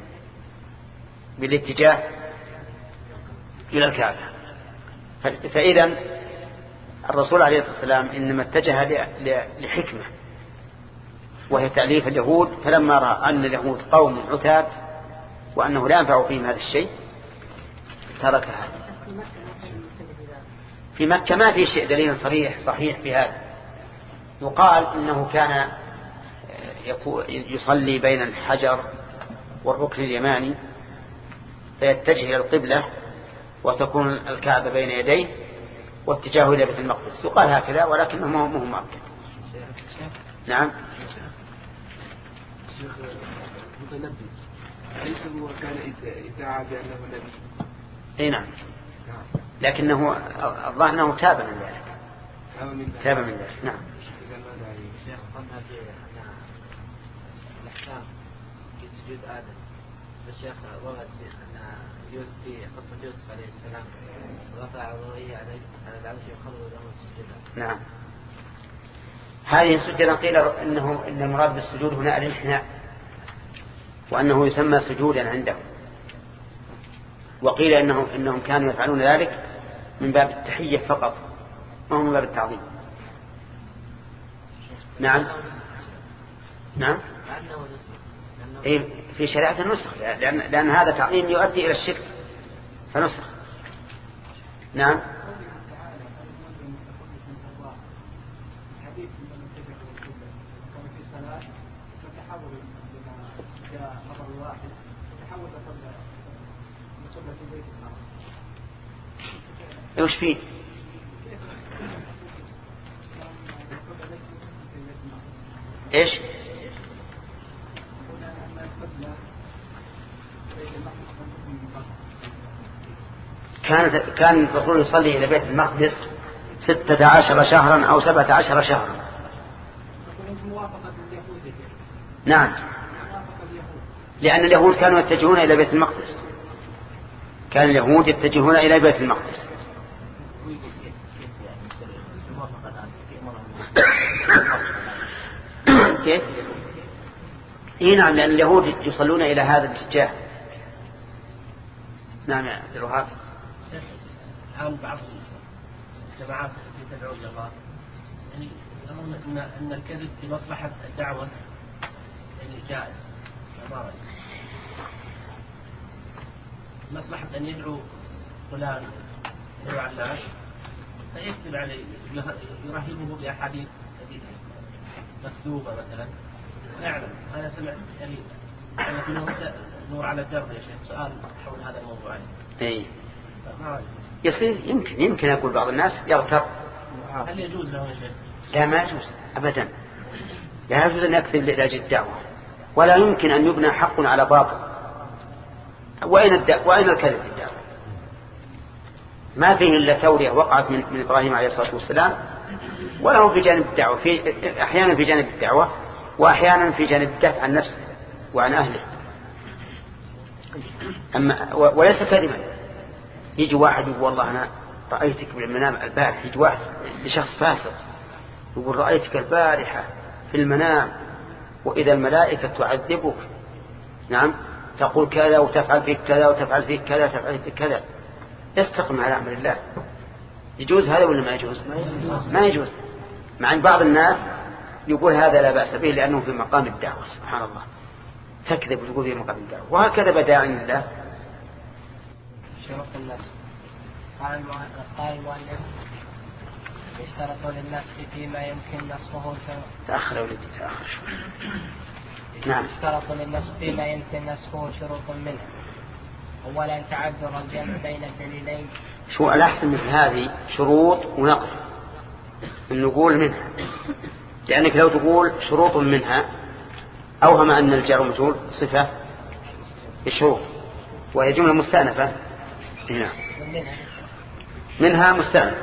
بالاتجاه إلى الكعبة. فإذا الرسول عليه الصلاة والسلام إنما اتجه لحكمة وهي تأليف اليهود، فلما رأى أن اليهود قوم عتاة وأنه لا ينفع فيهم هذا الشيء تركها. في مكة ما في شيء دليل صريح صحيح بهذا. يقال إنه كان يصلي بين الحجر والركن اليماني فيتجه إلى القبلة وتكون الكعبة بين يديه واتجاهه إلى بيت المقدس. يقال هكذا ولكنه ما هو مؤكد. نعم. شيخ متنبي ليس هو كان ادعى بأنه نبي؟ اي نعم، لكنه الظاهر أنه تاب من ذلك. تاب من ذلك. نعم. شيخ قلنا في الأحكام في سجود آدم، الشيخ ورد أن يوسف في قصة يوسف عليه السلام رفع عضويه على العرش يخلو له سجدا. نعم. هذه السجدة قيل إنه إن المراد بالسجود هنا الانحناء، وأنه يسمى سجودا عنده، وقيل إنه إنهم كانوا يفعلون ذلك من باب التحية فقط، ما هو من باب التعظيم. نعم. نعم. إيه في شريعة النسخ، لأن, لأن هذا تعظيم يؤدي إلى الشرك فنسخ. نعم. وش فيه؟ ايش؟ كان كان الرسول يصلي إلى بيت المقدس ستة عشر شهرا أو سبعة عشر شهرا. نعم، لأن اليهود كانوا يتجهون إلى بيت المقدس، كان اليهود يتجهون إلى بيت المقدس. كيف؟ إيه نعم، لأن اليهود يصلون إلى هذا الاتجاه. نعم يا عبد الوهاب. الآن بعض الجماعات التي تدعو إلى الله يعني يرون أن أن الكذب لمصلحة الدعوة يعني جائز، ما مصلحة أن يدعو فلان يدعو علان فيكتب عليه يرهبه بأحاديث مكتوبة مثلا ويعلم. أنا سمعت يعني لكنه نور على الدرب يا شيخ، سؤال حول هذا الموضوع. إيه يصير يمكن يمكن أقول بعض الناس يغتر. هل يجوز له يا شيخ؟ لا ما يجوز أبدا، لا يجوز أن يكذب لأجل الدعوة، ولا يمكن أن يبنى حق على باطل. وأين الدعوة وأين الكذب في الدعوة؟ ما فيه إلا تورية وقعت من, من إبراهيم عليه الصلاة والسلام، وله في جانب الدعوة، في أحيانا في جانب الدعوة وأحيانا في جانب الدفع عن نفسه وعن أهله. أما وليس كذبا، يجي واحد يقول والله أنا رأيتك بالمنام البارحة، يجي واحد لشخص فاسق يقول رأيتك البارحة في المنام وإذا الملائكة تعذبك، نعم، تقول كذا وتفعل فيك كذا وتفعل فيك كذا وتفعل فيك كذا، استقم على أمر الله. يجوز هذا ولا ما يجوز؟ ما يجوز. مع أن بعض الناس يقول هذا لا بأس به لأنه في مقام الدعوة. سبحان الله، تكذب وتقول في مقام الدعوة، وهكذا بداعي الله. شروط الناس. قال المؤلف يشترط للناس فيما يمكن نصفه. تأخر يا ولدي تأخر شوي. نعم. يشترط للناس فيما يمكن نصفه شروط منها. أولا تعذر الجمع بين الدليلين. شو الأحسن مثل هذه شروط ونقف نقول منها، لأنك لو تقول شروط منها أوهم أن الجار مجرور صفة الشروط وهي جملة مستأنفة. نعم. منها مستأنف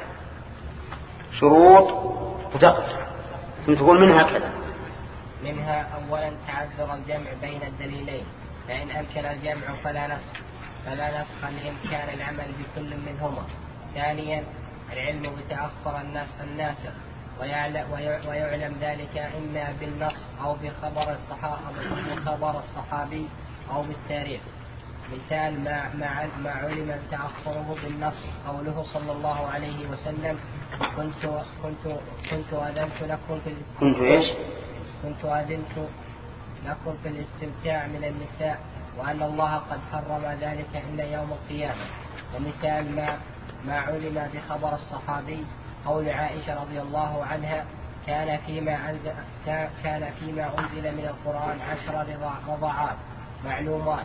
شروط وتقف ثم تقول منها كذا. منها أولا تعذر الجمع بين الدليلين، فإن أمكن الجمع فلا نسخ فلا نسخ لإمكان العمل بكل منهما. ثانيا العلم بتأخر الناس الناسخ، ويعلم ذلك إما بالنص أو بخبر الصحابي بخبر الصحابي أو بالتاريخ. مثال ما ما ما علم تأخره بالنص قوله صلى الله عليه وسلم كنت كنت كنت أذنت لكم في كنت إيش؟ كنت أذنت لكم في الاستمتاع من النساء وأن الله قد حرم ذلك إلى يوم القيامة. ومثال ما ما علم بخبر الصحابي قول عائشة رضي الله عنها كان فيما أنزل كان فيما أنزل من القرآن عشر رضاعات معلومات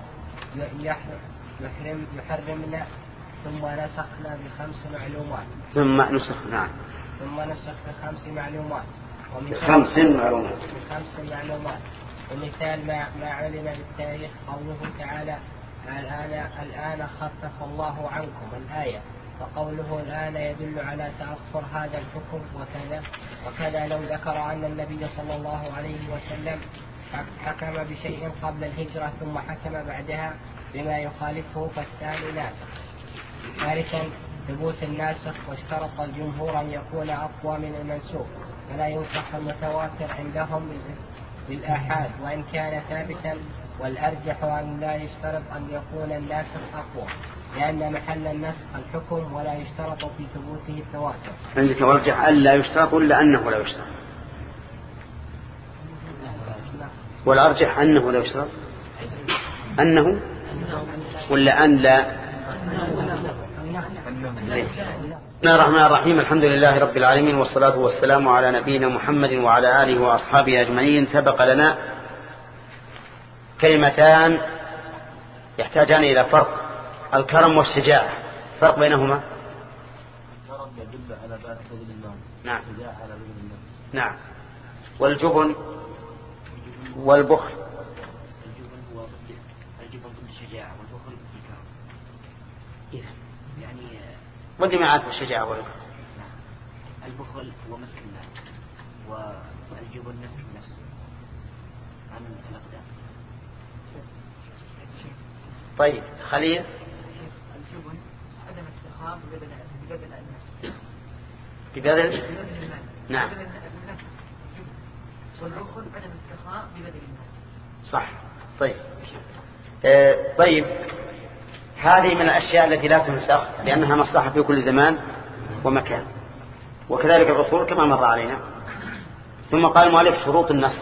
يحرم يحرمنا ثم نسخنا بخمس معلومات ثم نسخ نعم ثم نسخ بخمس معلومات خمس معلومات خمس معلومات. ومثال ما ما علم بالتاريخ قوله تعالى الآن الآن خفف الله عنكم الآية، فقوله الآن يدل على تأخر هذا الحكم. وكذا وكذا لو ذكر أن النبي صلى الله عليه وسلم حكم بشيء قبل الهجرة ثم حكم بعدها بما يخالفه فالثاني ناسخ. ثالثا ثبوت الناسخ، واشترط الجمهور أن يكون أقوى من المنسوخ، فلا ينصح المتواتر عندهم بالآحاد وإن كان ثابتا، والأرجح أن لا يشترط أن يكون الناسخ أقوى لأن محل النسخ الحكم ولا يشترط في ثبوته التواتر. عندك والأرجح أن لا يشترط إلا أنه لا يشترط، والأرجح أنه لا يشترط أنه ولا أن لا. بسم الله الرحمن الرحيم، الحمد لله رب العالمين والصلاة والسلام على نبينا محمد وعلى آله وأصحابه أجمعين. سبق لنا كلمتان يحتاجان إلى فرق، الكرم والشجاعة، فرق بينهما. الكرم يدل على بذل المال، نعم. الشجاعة على بذل النفس. نعم. والجبن والبخل. الجبن هو ضد الجبن ضد الشجاعة والبخل ضد الكرم. إذا يعني ودي معك بالشجاعة والبخل. البخل هو مسك المال والجبن مسك النفس عن الأقدام. طيب خليل. الجبن عدم استخاف ببذل ببذل النفس ببذل المال. نعم. والبخل عدم استخاف ببذل المال. صح. طيب آه طيب هذه من الأشياء التي لا تنسخ لأنها مصلحة في كل زمان ومكان، وكذلك الرسول كما مر علينا. ثم قال المؤلف شروط النسخ.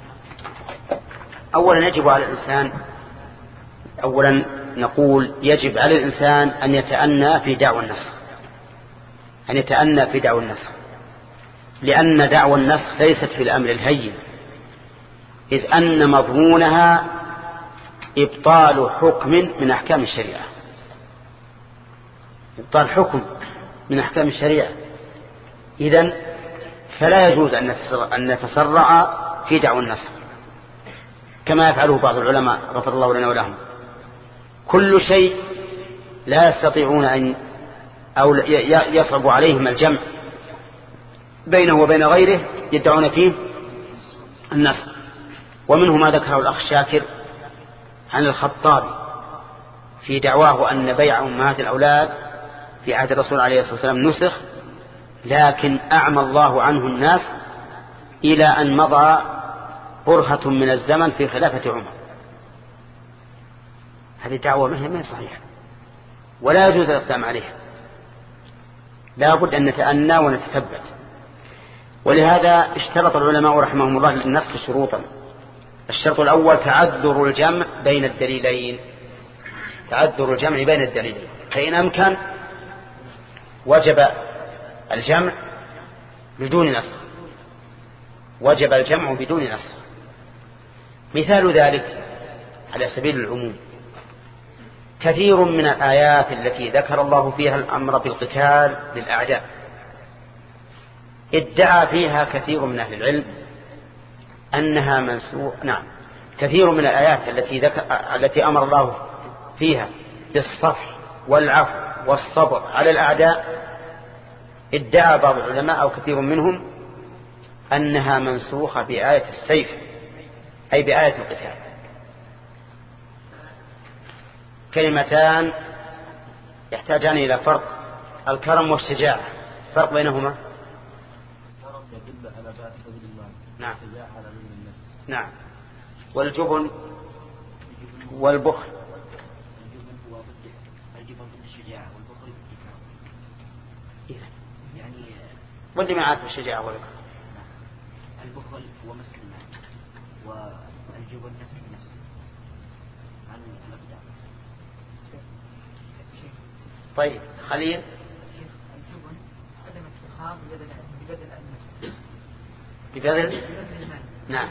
أولا يجب على الإنسان أولا نقول يجب على الإنسان أن يتأنى في دعوى النسخ، أن يتأنى في دعوى النسخ، لأن دعوى النسخ ليست في الأمر الهين، إذ أن مضمونها إبطال حكم من أحكام الشريعة، إبطال حكم من أحكام الشريعة. إذن فلا يجوز أن نتسرع في دعوى النسخ كما يفعله بعض العلماء غفر الله لنا ولهم. كل شيء لا يستطيعون أن أو يصعب عليهم الجمع بينه وبين غيره يدعون فيه النسخ. ومنه ما ذكره الأخ شاكر عن الخطابي في دعواه أن بيع أمهات الأولاد في عهد الرسول عليه الصلاة والسلام نسخ، لكن أعمى الله عنه الناس إلى أن مضى برهة من الزمن في خلافة عمر. هذه دعوة ما هي صحيحة ولا يجوز الاقدام عليها، لا بد أن نتأنى ونتثبت. ولهذا اشترط العلماء رحمهم الله للنسخ شروطا. الشرط الأول تعذر الجمع بين الدليلين، تعذر الجمع بين الدليلين، فإن أمكن وجب الجمع بدون نسخ، وجب الجمع بدون نسخ. مثال ذلك على سبيل العموم كثير من الآيات التي ذكر الله فيها الأمر بالقتال للأعداء ادعى فيها كثير من أهل العلم أنها منسوخ. نعم، كثير من الآيات التي ذكر التي أمر الله فيها بالصفح والعفو والصبر على الأعداء ادعى بعض العلماء أو كثير منهم أنها منسوخة بآية السيف، أي بآية القتال. كلمتان يحتاجان إلى فرق، الكرم والشجاعة، فرق بينهما. نعم نعم. والجبن والبخل. الجبن هو ضد الجبن ضد الشجاعة والبخل ضد الكرم. يعني ودي ما عارف الشجاعة والبخل. البخل هو مسك المال والجبن مسك النفس عن الأقدام. طيب خليل. الجبن عدم استخاف ببذل ببذل النفس. ببذل نعم.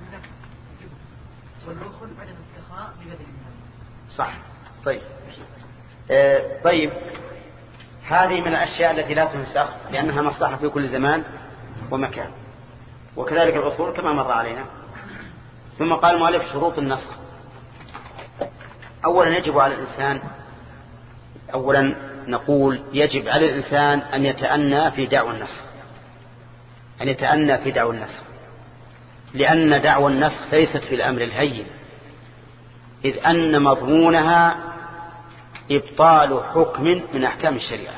والبخل عدم استخاف ببذل النفس. صح. طيب آه طيب هذه من الأشياء التي لا تنسخ لأنها مصلحة في كل زمان ومكان، وكذلك الأصول كما مر علينا. ثم قال المؤلف شروط النسخ. أولا يجب على الإنسان أولا نقول يجب على الإنسان أن يتأنى في دعوى النسخ، أن يتأنى في دعوى النسخ، لأن دعوى النسخ ليست في الأمر الهين، إذ أن مضمونها إبطال حكم من أحكام الشريعة،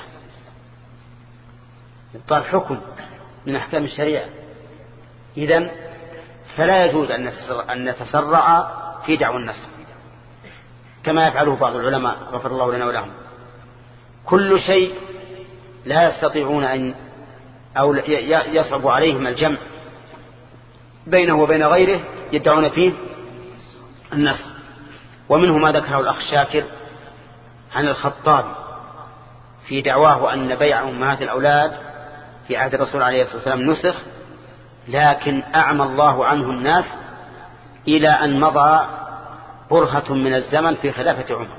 إبطال حكم من أحكام الشريعة. إذن فلا يجوز أن نتسرع في دعوى النسخ كما يفعله بعض العلماء غفر الله لنا ولهم. كل شيء لا يستطيعون أن أو يصعب عليهم الجمع بينه وبين غيره يدعون فيه النسخ. ومنه ما ذكره الأخ شاكر عن الخطابي في دعواه أن بيع أمهات الأولاد في عهد الرسول عليه الصلاة والسلام نسخ، لكن أعمى الله عنه الناس إلى أن مضى برهة من الزمن في خلافة عمر.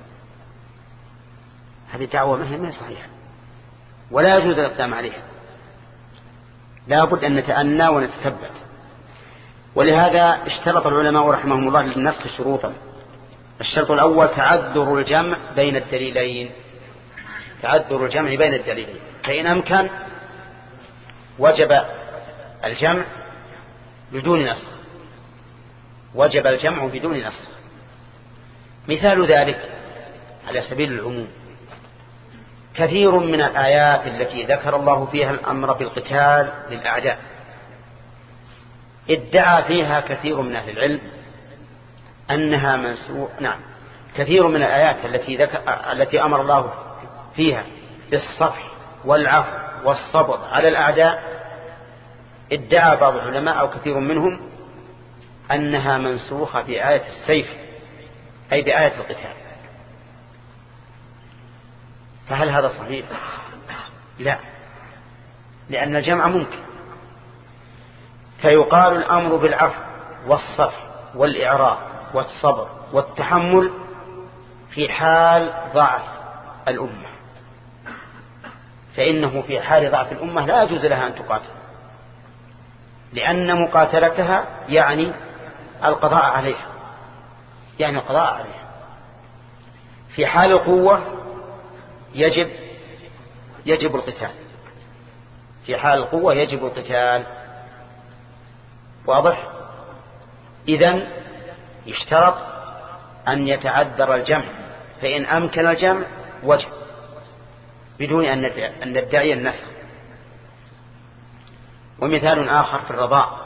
هذه دعوة ما هي صحيحة ولا يجوز الاقدام عليها، لا بد أن نتأنى ونتثبت. ولهذا اشترط العلماء رحمهم الله للنسخ شروطا. الشرط الأول تعذر الجمع بين الدليلين، تعذر الجمع بين الدليلين، فإن أمكن وجب الجمع بدون نسخ، وجب الجمع بدون نسخ. مثال ذلك على سبيل العموم كثير من الآيات التي ذكر الله فيها الأمر بالقتال للأعداء ادعى فيها كثير من أهل العلم أنها منسوخ. نعم، كثير من الآيات التي ذكر التي أمر الله فيها بالصفح والعفو والصبر على الأعداء ادعى بعض العلماء أو كثير منهم أنها منسوخة بآية السيف، أي بآية القتال. فهل هذا صحيح؟ لا، لأن الجمع ممكن. فيقال الأمر بالعفو والصفح والإعراض والصبر والتحمل في حال ضعف الأمة، فإنه في حال ضعف الأمة لا يجوز لها أن تقاتل، لأن مقاتلتها يعني القضاء عليها، يعني القضاء عليها. في حال القوة يجب يجب القتال، في حال القوة يجب القتال. واضح؟ إذن يشترط أن يتعذر الجمع فإن أمكن الجمع وجب بدون أن ندعي النسخ. ومثال آخر في الرضاع،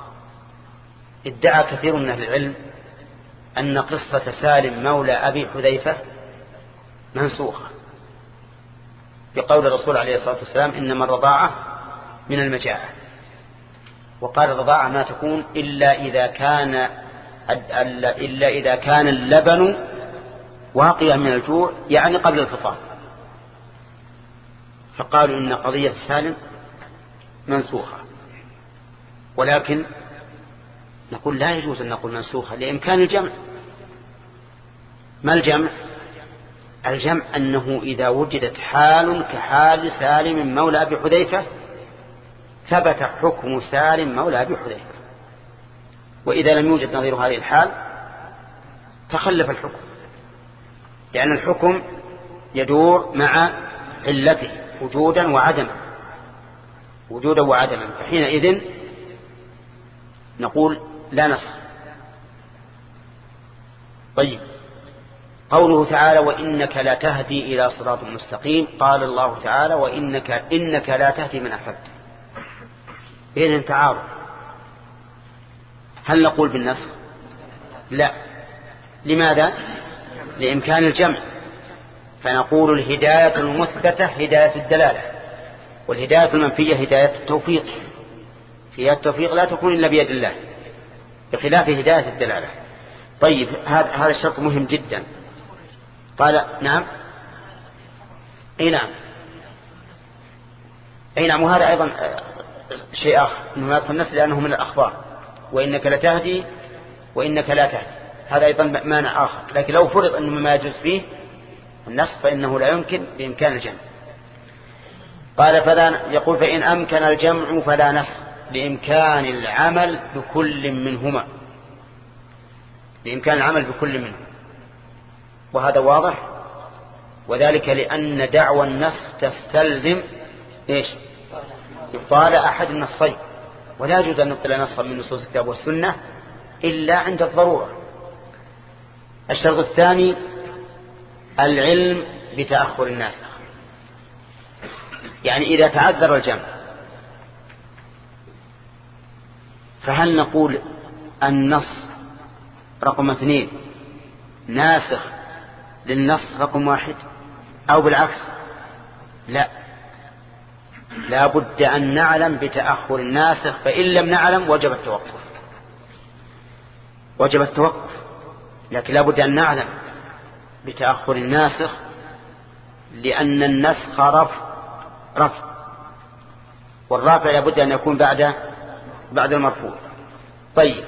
ادعى كثير من أهل العلم أن قصة سالم مولى أبي حذيفة منسوخة بقول الرسول عليه الصلاة والسلام إنما الرضاعة من المجاعة، وقال الرضاعة ما تكون إلا إذا كان إلا إذا كان اللبن واقيا من الجوع، يعني قبل الفطام. فقالوا إن قضية سالم منسوخة، ولكن نقول لا يجوز أن نقول منسوخة لإمكان الجمع. ما الجمع؟ الجمع أنه إذا وجدت حال كحال سالم مولى أبي حذيفة ثبت حكم سالم مولى أبي حذيفة، وإذا لم يوجد نظير هذه الحال تخلف الحكم، لأن الحكم يدور مع علته وجودا وعدما وجودا وعدما فحينئذ نقول لا نسخ. طيب، قوله تعالى وإنك لا تهدي إلى صراط مستقيم، قال الله تعالى وإنك إنك لا تهدي من أحببت، بين تعارض. هل نقول بالنسخ؟ لا. لماذا؟ لإمكان الجمع، فنقول الهداية المثبتة هداية الدلالة، والهداية المنفية هداية التوفيق. هداية التوفيق لا تكون إلا بيد الله بخلاف هداية الدلالة. طيب، هذا الشرط مهم جدا. قال نعم اي نعم اي نعم وهذا ايضا شيء اخر، انه ما يدخل النسخ لانه من الاخبار، وانك لا تهدي وانك لا تهدي، هذا ايضا مانع اخر. لكن لو فرض انه ما يجوز فيه النسخ فانه لا يمكن بامكان الجمع. قال فلا يقول فان امكن الجمع فلا نسخ لامكان العمل بكل منهما، لامكان العمل بكل منهما، وهذا واضح. وذلك لأن دعوى النسخ تستلزم إيش؟ إبطال أحد النصين، ولا يجوز أن نبطل نصا من نصوص الكتاب والسنة إلا عند الضرورة. الشرط الثاني العلم بتأخر الناسخ، يعني إذا تعذر الجمع فهل نقول النص رقم اثنين ناسخ للنص رقم واحد أو بالعكس؟ لا، لا بد أن نعلم بتأخر الناسخ، فإن لم نعلم وجب التوقف وجب التوقف لكن لا بد أن نعلم بتأخر الناسخ، لأن النسخ رفع رفع والرافع لا بد أن يكون بعد بعد المرفوع. طيب،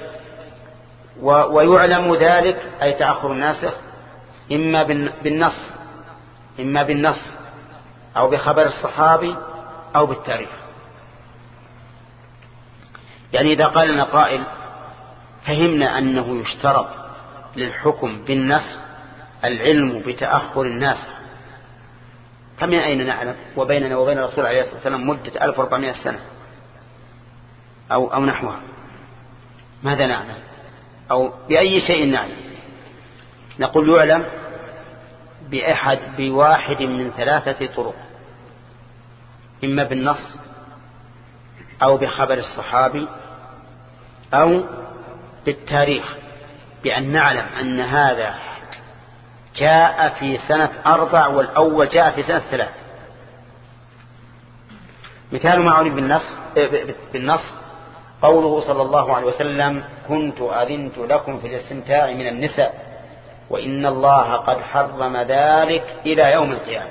ويعلم ذلك أي تأخر الناسخ إما بالنص إما بالنص أو بخبر الصحابي أو بالتاريخ. يعني إذا قال لنا قائل فهمنا أنه يشترط للحكم بالنسخ العلم بتأخر الناسخ، فمن أين نعلم وبيننا وبين الرسول عليه الصلاة والسلام مدة ألف وأربعمائة سنة أو, أو نحوها؟ ماذا نعلم أو بأي شيء نعلم؟ نقول يعلم بأحد بواحد من ثلاثة طرق، إما بالنص أو بخبر الصحابي أو بالتاريخ، بأن نعلم أن هذا جاء في سنة أربع والأول جاء في سنة ثلاث. مثال ما علم بالنص بالنص قوله صلى الله عليه وسلم كنت أذنت لكم في الاستمتاع من النساء وإن الله قد حرم ذلك إلى يوم القيامة.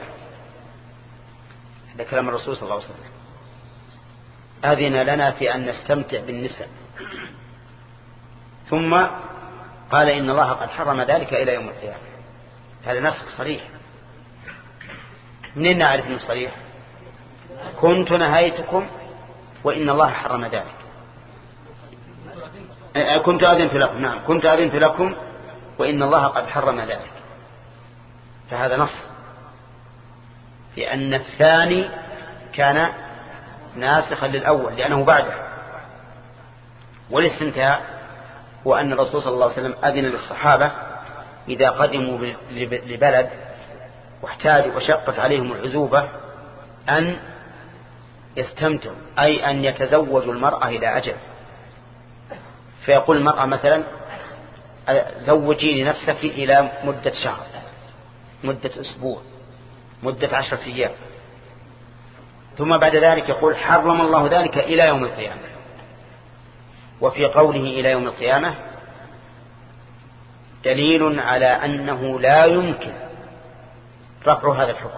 هذا كلام الرسول صلى الله عليه وسلم، أذن لنا في أن نستمتع بالنساء، ثم قال إن الله قد حرم ذلك إلى يوم القيامة. هذا نسخ صريح. منين نعرف أنه صريح؟ كنت نهيتكم وإن الله حرم ذلك. كنت أذنت لكم، نعم كنت أذنت لكم وإن الله قد حرم ذلك. فهذا نص، لأن الثاني كان ناسخا للأول لأنه بعده. والاستمتاع هو أن الرسول صلى الله عليه وسلم أذن للصحابة إذا قدموا لبلد واحتاجوا وشقت عليهم العزوبة أن يستمتعوا، أي أن يتزوجوا المرأة إلى أجل. فيقول المرأة مثلا زوجيني نفسك إلى مدة شهر، مدة أسبوع، مدة عشرة أيام، ثم بعد ذلك يقول حرم الله ذلك إلى يوم القيامة. وفي قوله إلى يوم القيامة دليل على أنه لا يمكن رفع هذا الحكم،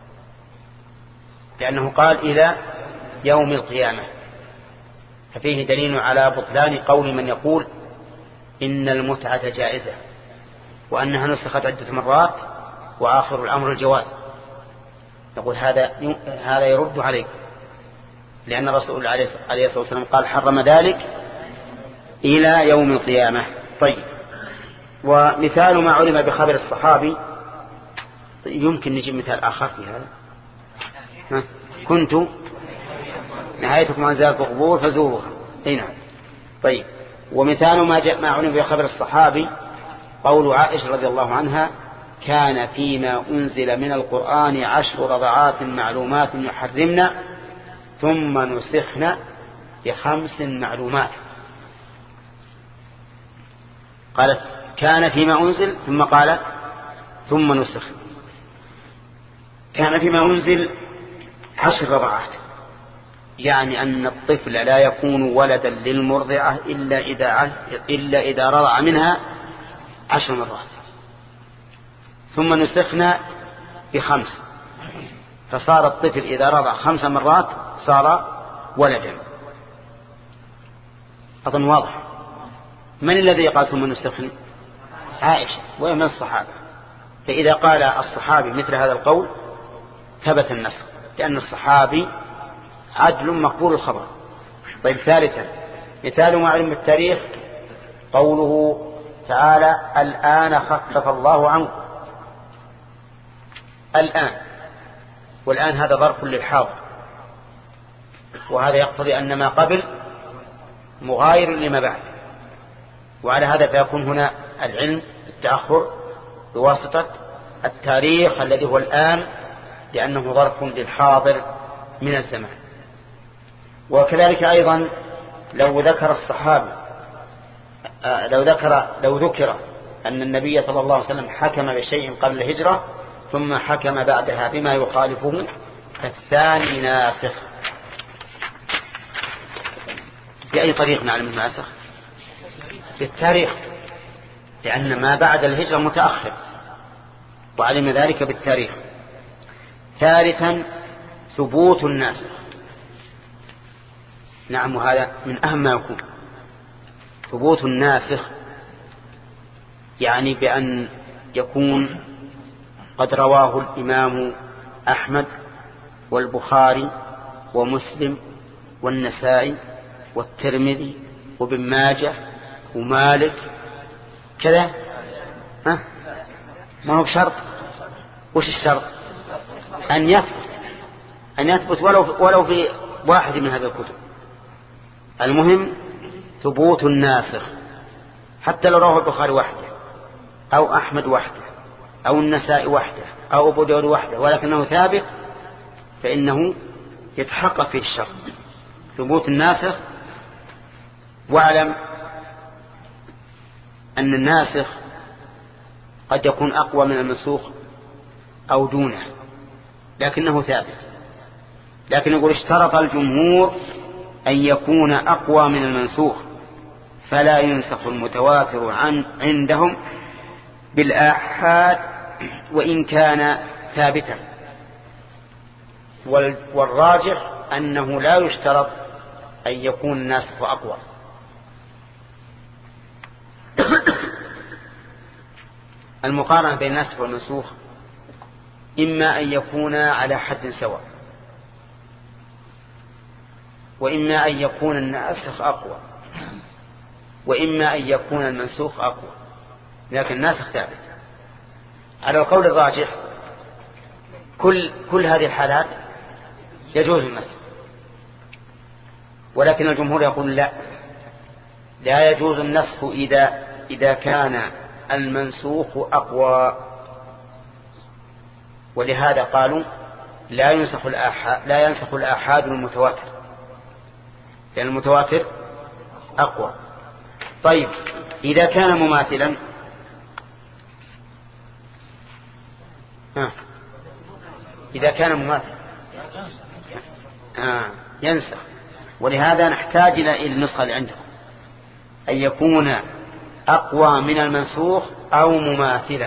لأنه قال إلى يوم القيامة، ففيه دليل على بطلان قول من يقول إن المتعة جائزة وأنها نسخت عدة مرات وآخر الأمر الجواز. يقول هذا هذا يرد عليه، لأن الرسول عليه الصلاة والسلام قال حرم ذلك إلى يوم القيامة. طيب، ومثال ما علم بخبر الصحابي، يمكن نجيب مثال آخر في هذا. ها؟ كنت نهايتكم عن زيارة القبور فزوروها. نعم. طيب، ومثال ما جاء ما علم بخبر الصحابي قول عائشة رضي الله عنها كان فيما أنزل من القرآن عشر رضعات معلومات يحرمنا ثم نسخنا بخمس معلومات. قالت كان فيما أنزل ثم قالت ثم نسخ. كان فيما أنزل عشر رضعات، يعني أن الطفل لا يكون ولدا للمرضعة إلا إذا, إلا إذا رضع منها عشر مرات. ثم نسخنا بخمس، فصار الطفل إذا رضع خمس مرات صار ولدا. أظن واضح. من الذي قال ثم نسخنا؟ عائشة ومن الصحابة. فإذا قال الصحابي مثل هذا القول ثبت النسخ، لأن الصحابي عدل مقبول الخبر. طيب، ثالثا مثال ما علم بالتاريخ قوله تعالى الآن خفف الله عنكم. الآن، والآن هذا ظرف للحاضر، وهذا يقتضي أن ما قبل مغاير لما بعد، وعلى هذا فيكون هنا العلم التأخر بواسطة التاريخ الذي هو الآن، لأنه ظرف للحاضر من الزمان. وكذلك أيضا لو ذكر الصحابي لو ذكر لو ذكر أن النبي صلى الله عليه وسلم حكم بشيء قبل الهجرة ثم حكم بعدها بما يخالفه فالثاني ناسخ. بأي طريق نعلم الناسخ؟ بالتاريخ، لأن ما بعد الهجرة متأخر وعلم ذلك بالتاريخ. ثالثا ثبوت الناسخ. نعم، وهذا من أهم ما يكون. ثبوت الناسخ يعني بأن يكون قد رواه الإمام أحمد والبخاري ومسلم والنسائي والترمذي وابن ماجه ومالك كذا. ها؟ ما هو بشرط. وش الشرط؟ أن يثبت أن يثبت ولو ولو في واحد من هذه الكتب. المهم ثبوت الناسخ، حتى لو رواه البخاري وحده أو أحمد وحده أو النسائي وحده أو أبو داود وحده، ولكنه ثابت فإنه يتحقق فيه الشرط ثبوت الناسخ. واعلم أن الناسخ قد يكون أقوى من المنسوخ أو دونه، لكنه ثابت. لكن يقول اشترط الجمهور أن يكون أقوى من المنسوخ، فلا ينسخ المتواتر عن عندهم بالآحاد وإن كان ثابتا. والراجح أنه لا يشترط أن يكون الناسخ أقوى. المقارنة بين الناسخ والمنسوخ إما أن يكون على حد سواء، وإما أن يكون الناسخ أقوى، وإما أن يكون المنسوخ أقوى، لكن الناسخ ثابت. على القول الراجح كل كل هذه الحالات يجوز النسخ، ولكن الجمهور يقول لا لا يجوز النسخ إذا إذا كان المنسوخ أقوى، ولهذا قالوا لا ينسخ الآحاد لا ينسخ الآحاد المتواتر، لأن المتواتر أقوى. طيب إذا كان مماثلا ها إذا كان مماثلا آه ينسخ. ولهذا نحتاج إلى النسخة اللي عندكم أن يكون أقوى من المنسوخ أو مماثلا.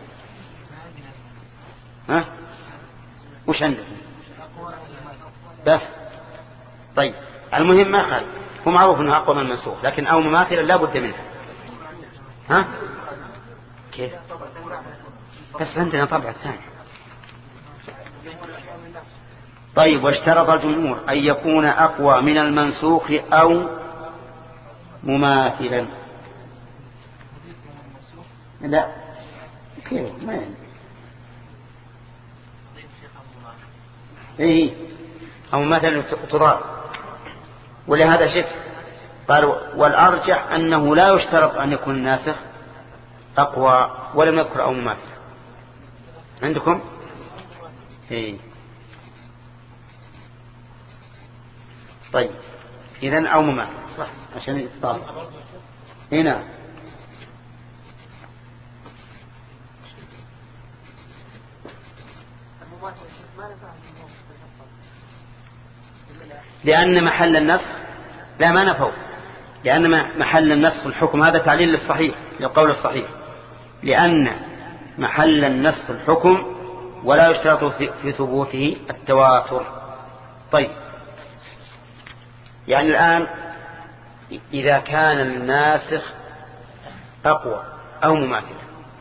ها وش عندكم بس؟ طيب المهم ما خال هو معروف أنه أقوى من المنسوخ، لكن أو مماثلا لا بد منه. ها كيف؟ بس عندنا طبع ثاني. طيب واشترط الجمهور أن يكون أقوى من المنسوخ أو مماثلا. لا كيف ما يعني ايه أو مثلا تراب. ولهذا شف قالوا والأرجح أنه لا يشترط أن يكون الناسخ أقوى، ولم يذكر أو مماثل عندكم. ايه طيب إذن أو مماثل صح عشان يتطابق. هنا لأن محل النسخ لا ما نفوا، لأن محل النسخ الحكم. هذا تعليل للصحيح للقول الصحيح، لأن محل النسخ الحكم ولا يشترط في, في ثبوته التواتر. طيب يعني الآن إذا كان الناسخ أقوى أو مماثل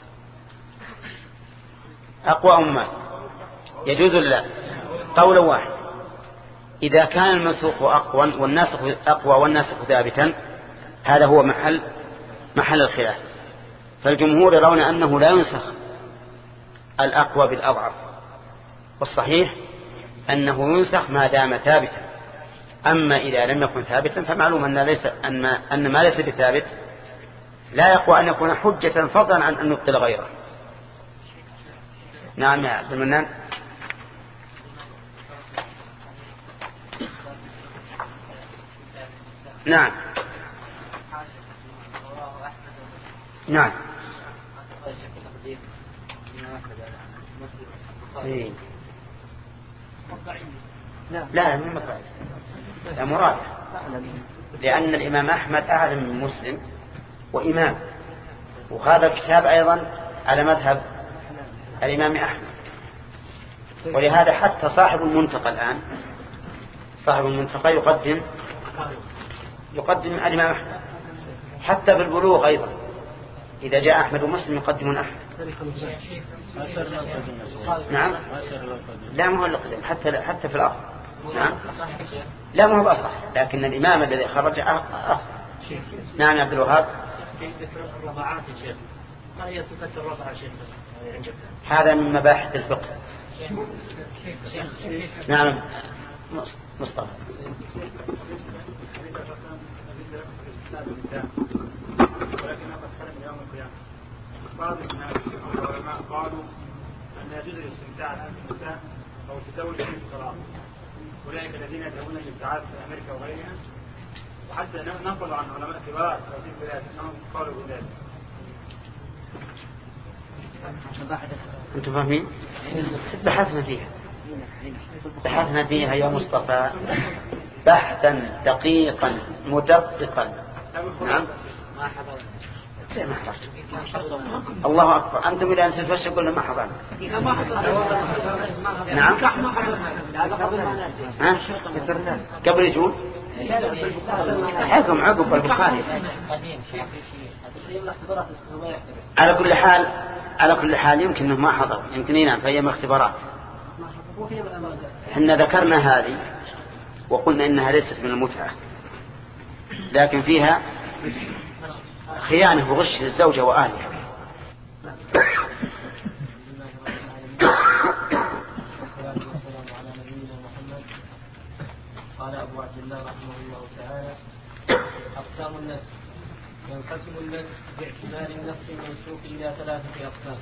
أقوى أو مماثل يجوز لا قولا واحد. إذا كان المنسوخ أقوى والناسخ أقوى والناسخ ثابتا هذا هو محل محل الخلاف. فالجمهور يرون أنه لا ينسخ الأقوى بالأضعف، والصحيح أنه ينسخ ما دام ثابتا. أما إذا لم يكن ثابتا فمعلوم أن, ليس أن, أن ما ليس بثابت لا يقوى أن يكون حجة فضلا عن أن نبطل غيره. نعم يا عبد المنان. نعم نعم إيه. لا من مقاعد لا مراد، لأن الإمام أحمد أعلم من مسلم وإمام، وهذا الكتاب أيضا على مذهب الإمام أحمد. ولهذا حتى صاحب المنتقى الآن صاحب المنتقى يقدم يقدم الإمام أحمد، حتى بالبلوغ أيضا إذا جاء أحمد ومسلم يقدمون أحمد. نعم لا ما هو القدم حتى حتى في الأرض. نعم لا ما هو أصح، لكن الإمام الذي خرج أصح. نعم عبد الوهاب. ما هي صفة الرفع شيخ؟ هذا من مباحث الفقه. نعم مصطفى. ولكن قد خرج يوم القيامة. بعض الناس العلماء قالوا أن يجوز الاستمتاع بالنساء أو التزوج بالطلاق. أولئك الذين يذهبون للابتعاث في أمريكا وغيرها، وحتى نقل عن علماء كبار في هذه البلاد أنهم قالوا بذلك. أنتم فاهمين؟ بحثنا فيها بحثنا فيها يا مصطفى بحثا دقيقا مدققا. نعم ما حضرت. الله أكبر. أنتم إذا أنت تفسر كل ما حضرنا. نعم ها قبل يجون حكم عقب البخاري. على كل حال على كل حال يمكن انه ما حضر، يمكن ينام في ايام اختبارات. احنا ذكرنا هذه وقلنا انها ليست من المتعة، لكن فيها خيانة وغش للزوجة واهلها. قال أبو عبد الله رحمه الله تعالى: أقسام الناس ينقسم النسخ باعتبار النص المنسوخ إلى ثلاثة أقسام.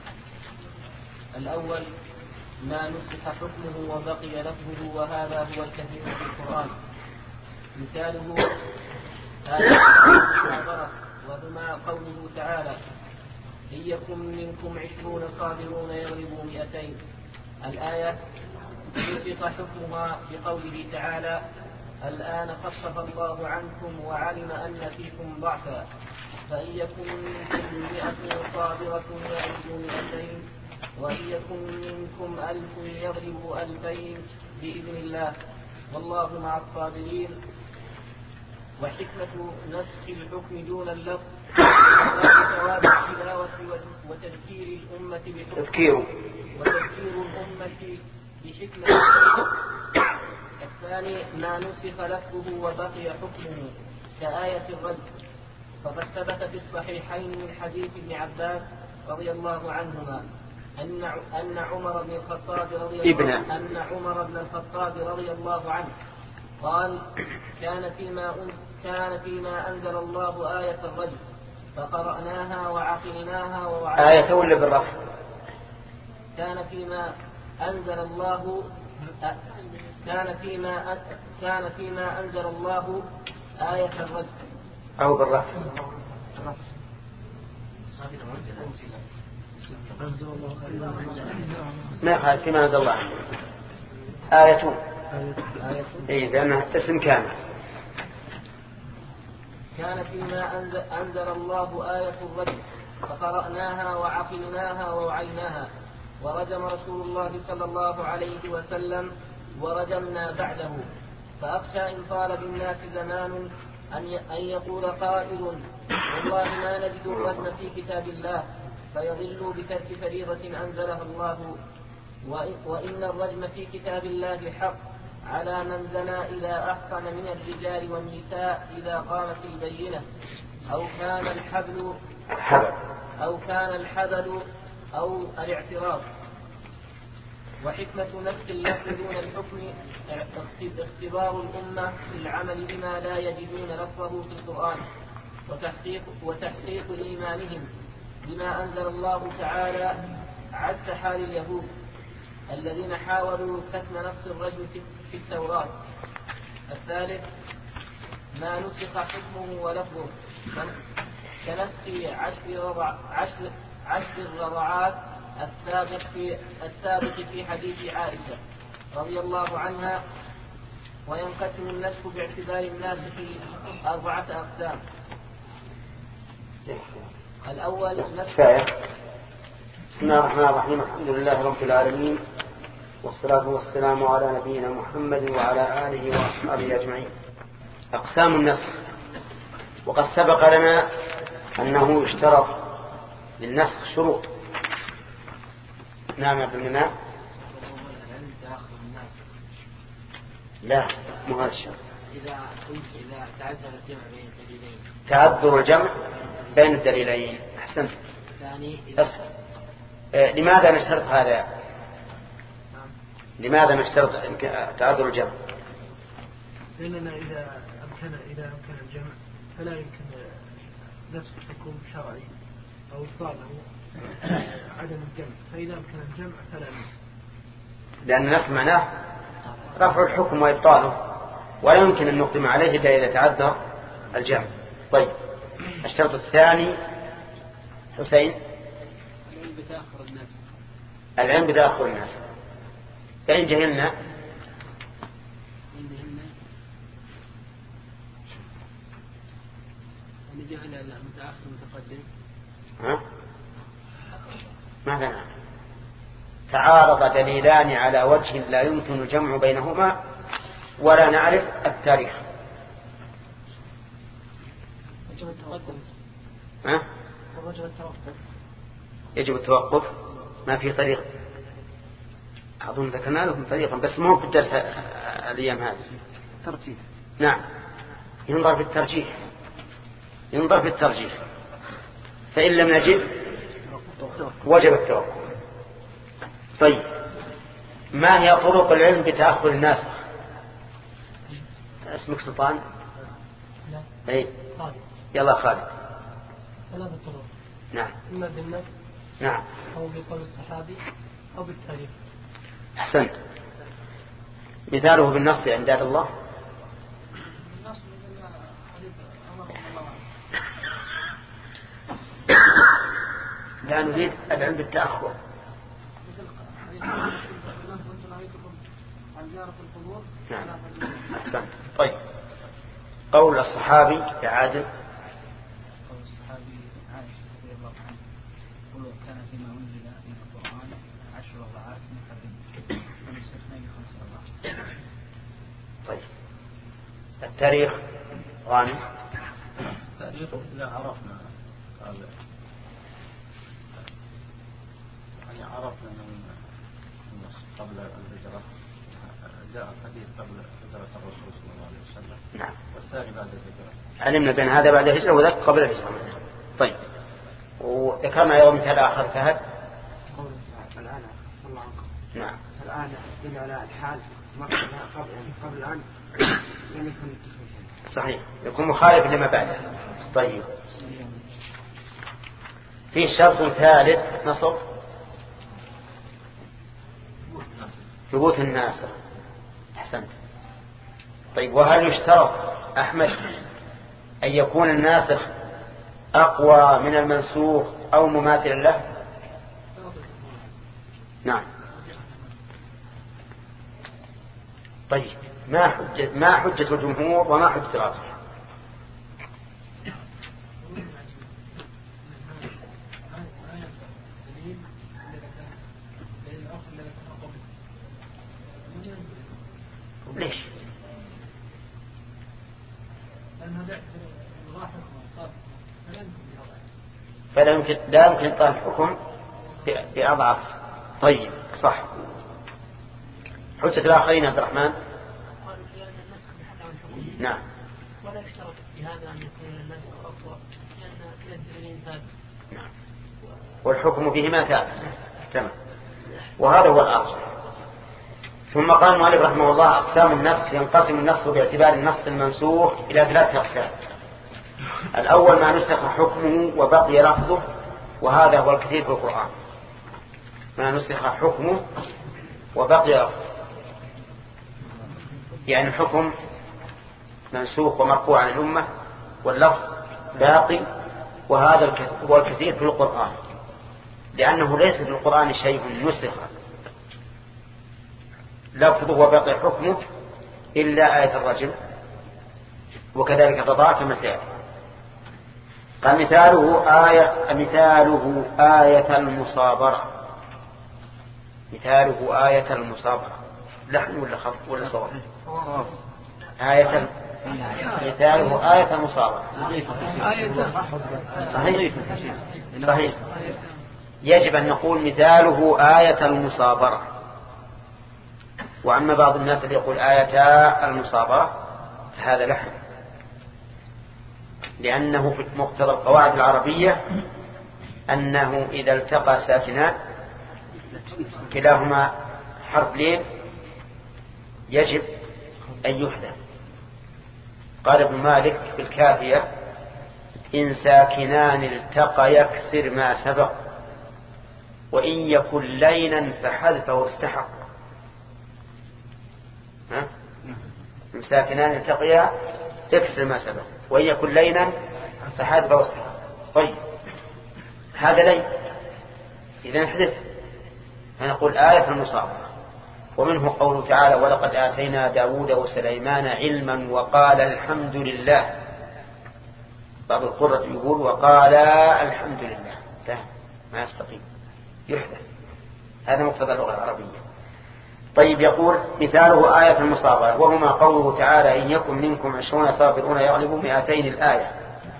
الأول ما نسخ حكمه وبقي لفظه، وهذا هو الكثير في القرآن. مثاله آية المحاضرة، وهما قوله تعالى: إن يكن منكم عشرون صابرون يغلبوا مئتين. الآية نسخ حكمها بقوله تعالى: الآن خفف الله عنكم وعلم أن فيكم ضعفا فإن يكن منكم مئة صابرة يغلبوا مئتين وإن يكن منكم ألف يغلبوا ألفين بإذن الله والله مع الصابرين. وحكمة نسخ الحكم دون اللفظ ثواب التلاوة وتذكير الأمة بحكمه وتذكير الأمة بحكمة. الثاني ما نسخ لفظه وبقي حكمه كآية الرجم، فقد ثبت في الصحيحين من حديث ابن عباس رضي الله عنهما أن أن عمر بن الخطاب رضي الله أن عمر بن الخطاب رضي الله عنه قال: كان فيما كان فيما أنزل الله آية الرجم فقرأناها وعقلناها ووعيناها. آية ولا بالرفع؟ كان فيما أنزل الله كان فيما كان فيما أنزل الله آية الرجم أو بالرفع. ما يخالف فيما أنزل الله آية إيه لأنها اسم كامل. كان فيما أنزل الله آية الرجم فقرأناها وعقلناها ووعيناها ورجم رسول الله صلى الله عليه وسلم ورجمنا بعده. فأخشى إن طال بالناس زمان أن يقول قائل: والله ما نجد الرجم في كتاب الله، فيضلوا بترك فريضة أنزلها الله. وإن الرجم في كتاب الله حق على من زنى إذا أحصن من الرجال والنساء إذا قامت البينة أو كان الحبل أو كان الحبل أو الاعتراف. وحكمة نسخ اللفظ دون الحكم اختبار الأمة في العمل بما لا يجدون لفظه في القرآن وتحقيق, وتحقيق إيمانهم بما أنزل الله تعالى عكس حال اليهود الذين حاولوا كتم نص الرجم في التوراة. الثالث ما نسخ حكمه ولفظه كنسخ عشر رضع عشر عشر الرضعات السابق في السابق في حديث عائشة رضي الله عنها. وينقسم النسخ باعتبار الناس في أربعة أقسام. الأول نسخ. بسم الله الرحمن الرحيم. الحمد لله رب العالمين، والصلاة والسلام على نبينا محمد وعلى آله وأصحابه أجمعين. أقسام النسخ. وقد سبق لنا أنه يشترط للنسخ شروط. نعم يا ابن المناء. لا مو هذا الشرط. إذا إذا تعذر الجمع بين الدليلين. تعذر الجمع بين الدليلين. أحسنت. ثاني آه لماذا نشترط هذا؟ لماذا نشترط تعذر الجمع؟ لأننا إذا أمكن إذا أمكن الجمع فلا يمكن نسخ حكم شرعي أو إبطاله عدم الجمع، فإذا أمكن الجمع فلا نسخ. لأن النسخ معناه رفع الحكم وإبطاله، ولا يمكن أن نقدم عليه إلا إذا تعذر الجمع. طيب الشرط الثاني حسين. العلم بتأخر الناس. العلم بتأخر الناس. فإن جهلنا إن جهلنا المتأخر متقدم. ها؟ ماذا؟ تعارض دليلان على وجه لا يمكن الجمع بينهما ولا نعرف التاريخ. يجب التوقف. ها؟ وجب التوقف. يجب التوقف. ما في طريق. أظن ذكرنا لكم طريقا بس مو في الدرس الأيام هذه. ترتيب. نعم. ينظر في الترجيح. ينظر في الترجيح. فإن لم نجد وجب التوقف. طيب ما هي طرق العلم بتأخر الناسخ؟ اسمك سلطان؟ لا. اي. خالد. يلا خالد. ثلاثة طرق. نعم. إما بالنص. نعم. أو بقول الصحابي أو بالتاريخ. أحسنت. مثاله بالنص عند الله. لا نريد العلم بالتأخر. نعم. أحسنت. طيب قول الصحابي يا عادل. قول الصحابي عائشة رضي الله عنها يقول كان فيما أنزل من القرآن عشر رضعات محرم ونسخنا بخمس رضعات. طيب التاريخ غانم. التاريخ إذا عرفنا قال يعني عرفنا من النص قبل الهجرة جاء الحديث قبل هجرة الرسول صلى الله عليه وسلم. نعم. والثاني بعد الهجرة. علمنا بأن هذا بعد الهجرة وذاك قبل الهجرة. طيب وذكرنا يوم مثال آخر فهد. قول الآن الله عنكم. نعم. الآن يدل على الحال ما قبل يعني قبل الآن لم يكن التخفيف. صحيح يكون مخالف لما بعده. طيب في شرط ثالث نصب ثبوت الناسخ. أحسنت. طيب وهل يشترط أحمد أن يكون الناسخ أقوى من المنسوخ أو مماثلا له؟ نعم. طيب ما حجة ما حجة الجمهور وما حجة الأصل؟ ليش؟ فلا يمكن لا يمكن طال الحكم بأضعف. طيب صح. حجة الآخرين عبد الرحمن. نعم. ولا يشترط في هذا أن يكون الناس أقوى لأن كلا الدليلين ثابت. نعم. والحكم فيهما ثابت. تمام. وهذا هو الأصل. ثم قال المؤلف رحمه الله أقسام النسخ. ينقسم النسخ باعتبار النص المنسوخ إلى ثلاثة أقسام. الأول ما نسخ حكمه وبقي لفظه وهذا هو الكثير في القرآن. ما نسخ حكمه وبقي لفظه يعني الحكم منسوخ ومرفوع عن الأمة واللفظ باقي وهذا هو الكثير في القرآن لأنه ليس في القرآن شيء نسخ لفظه وبقي حكمه إلا آية الرجل وكذلك الرضاعة كما سيأتي. قال مثاله آية مثاله آية المصابرة. مثاله آية المصابرة لحن ولا خط ولا صوت؟ آية مثاله آية المصابرة. صحيح صحيح. يجب أن نقول مثاله آية المصابرة. وأما بعض الناس اللي يقول آية المصابرة هذا لحن لأنه في مقتضى القواعد العربية أنه إذا التقى ساكنان كلاهما حرف لين يجب أن يحذف. قال ابن مالك في الكافية إن ساكنان التقى يكسر ما سبق وإن يكن لينا فحذفه استحق. ها؟ إن ساكنان التقيا يكسر ما سبق وإن يكن لينا فحذفه استحق. طيب هذا لين إذا نحذف فنقول آية المصابرة. ومنه قوله تعالى ولقد آتينا داود وسليمان علما وقال الحمد لله. بعض القرة يقول وقال الحمد لله لا ما يستقيم يحدث. هذا مقتضى اللغة العربية. طيب يقول مثاله آية المصابرة وهما قوله تعالى إن يكن منكم عشرون صابرون يغلبوا مئتين. الآية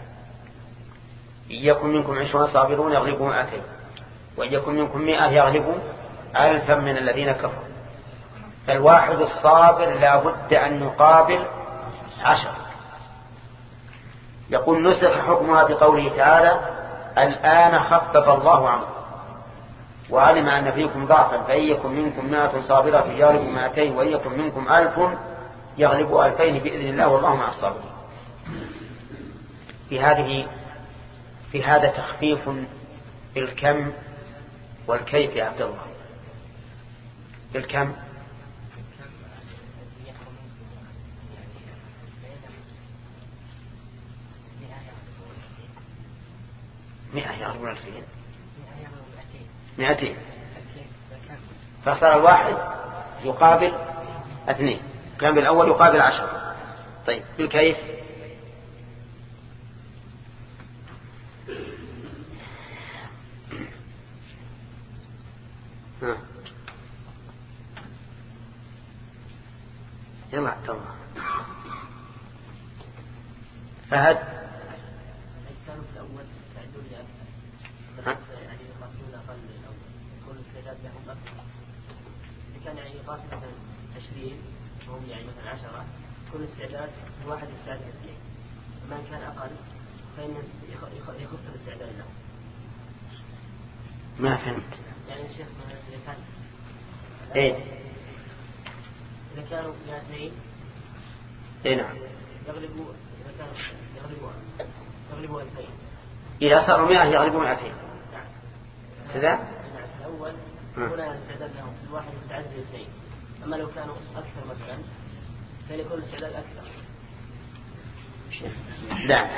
إن يكن منكم عشرون صابرون يغلبوا مئتين وإن يكن منكم مئة يغلبوا ألفا من الذين كفروا. فالواحد الصابر لا بد أن يقابل عشر. يقول نسخ حكمها بقوله تعالى الآن خفف الله عنكم وعلم أن فيكم ضعفا فإن يكن منكم مئة صابرة يغلبوا مئتين وإن يكن منكم ألف يغلبوا ألفين بإذن الله والله مع الصابرين. في هذه في هذا تخفيف بالكم والكيف يا عبد الله. بالكم مئة يغلبون ألفين مئتين، فصار الواحد يقابل اثنين، كان بالأول يقابل عشرة. طيب بالكيف ها. يلا عبد الله. فهد كانوا في الأول يستعدون لأكثر يعني يقاتلون أقل من الأول يكون الاستعداد لهم أكثر. إذا كان يعني يقاتل مثلا عشرين وهم يعني مثلا عشرة كل استعداد الواحد يستعد لاثنين، ومن كان أقل فإن يخف الاستعداد له. ما فهمت يعني الشيخ مثلا إذا كان إيه إذا كانوا اثنين إيه نعم يغلبوا إذا كانوا يغلبوا يغلبوا ألفين. إذا صاروا مئة يغلبون ألفين. كذا الأول هنا الاستعداد لهم الواحد يستعد لاثنين، أما لو كانوا أكثر مثلا فيكون الاستعداد أكثر. لا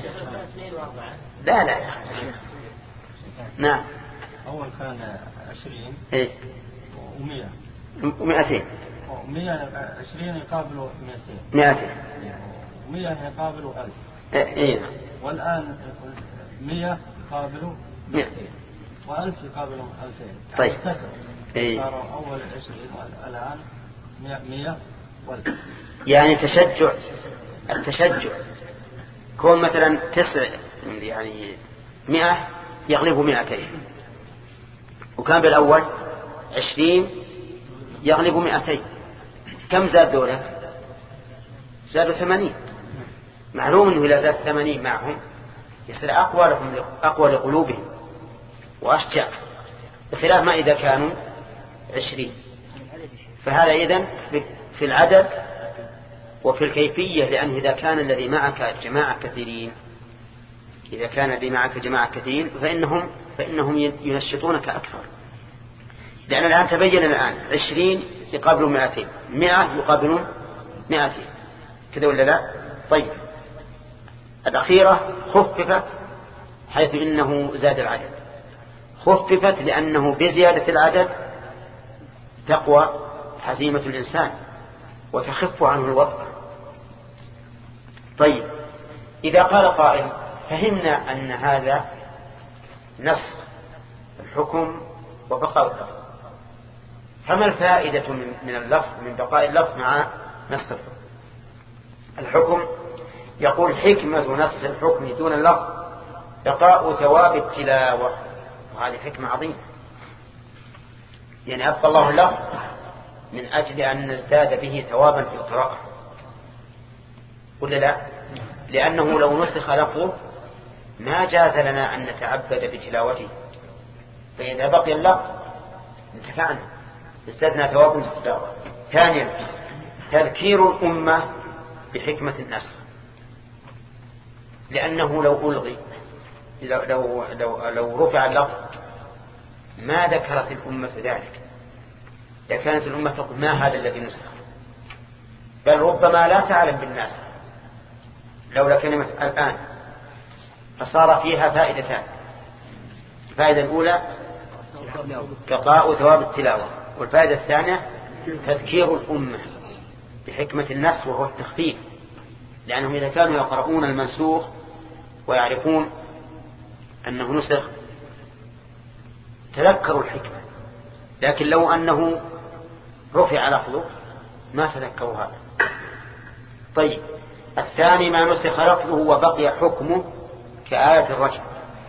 لا لا نعم. أول كان عشرين إيه ومئة ومئتين ومئة عشرين يقابلوا مئتين مئتين ومئة يقابلوا ألف. إيه والآن مئة يقابلوا مئتين وألف يقابلوا ألفين. طيب إيه. صاروا أول عشرين والآن مئة والألف. يعني تشجع التشجع كون مثلا تسع يعني مئة يغلبوا مئتين، وكان بالأول عشرين يغلبوا مئتين، كم زاد دولة؟ زادوا ثمانين. معلوم أنه إذا زاد ثمانين معهم يصير أقوى لهم أقوى لقلوبهم وأشجع، بخلاف ما إذا كانوا عشرين. فهذا إذن في العدد وفي الكيفية، لأنه إذا كان الذي معك جماعة كثيرين إذا كان الذي معك جماعة كثيرين فإنهم فإنهم ينشطونك أكثر، لأن الآن تبين الآن عشرين يقابلون مئتين، مئة يقابلون مئتين، كذا ولا لا؟ طيب الأخيرة خففت حيث إنه زاد العدد، خففت لأنه بزيادة العدد تقوى حزيمة الإنسان وتخف عنه الوطأ. طيب إذا قال قائل فهمنا أن هذا نسخ الحكم وبقاء اللفظ، فما الفائدة من اللفظ من بقاء اللفظ مع نسخ الحكم؟ الحكم يقول حكمة نسخ الحكم دون اللفظ بقاء ثواب التلاوة، وهذه حكمة عظيمة. يعني أبقى الله اللفظ من أجل أن نزداد به ثوابا في القراءة، ولا لا؟ لأنه لو نسخ لفظه ما جاز لنا أن نتعبد بتلاوته، فإذا بقي اللفظ انتفعنا ازددنا ثواب في التلاوة. ثانيا تذكير الأمة بحكمة النسخ، لأنه لو ألغي لو, لو, لو, لو رفع اللفظ ما ذكرت الأمة ذلك، لكانت الأمة تقول ما هذا الذي نسخ، بل ربما لا تعلم بالناس لولا كلمة الآن. فصار فيها فائدتان، الفائدة الأولى بقاء ثواب التلاوة، والفائدة الثانية تذكير الأمة بحكمة النسخ وهو التخفيف، لأنهم إذا كانوا يقرؤون المنسوخ ويعرفون أنه نسخ تذكروا الحكمة، لكن لو أنه رفع لفظه ما تذكروا هذا. طيب الثاني ما نسخ لفظه وبقي حكمه كآية الرجم،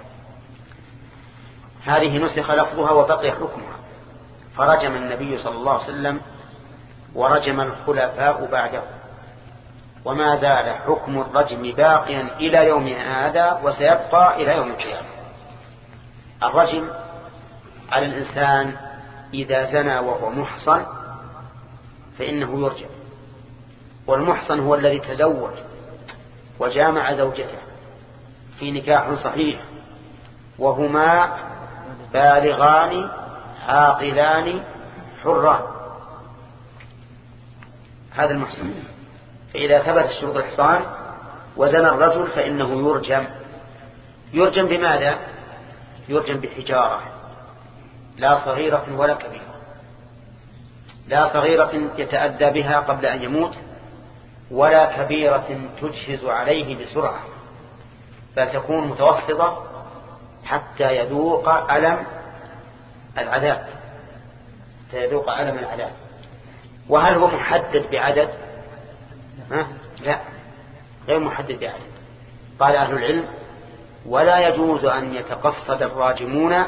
هذه نسخ لفظها وبقي حكمها، فرجم النبي صلى الله عليه وسلم ورجم الخلفاء بعده، وما زال حكم الرجم باقيا إلى يوم هذا وسيبقى إلى يوم القيامة. الرجم على الإنسان إذا زنى وهو محصن فإنه يرجم، والمحصن هو الذي تزوج وجامع زوجته في نكاح صحيح وهما بالغان عاقلان حران، هذا المحصن. فإذا ثبت شروط الإحصان وزنى الرجل فإنه يرجم. يرجم بماذا؟ يرجم بحجارة، لا صغيرة ولا كبيرة، لا صغيرة يتأدى بها قبل أن يموت ولا كبيرة تجهز عليه بسرعة، بل تكون متوسطة حتى يذوق ألم العذاب، حتى يذوق ألم العذاب. وهل هو محدد بعدد؟ ها؟ لا، غير محدد بعدد. قال أهل العلم: ولا يجوز أن يتقصد الراجمون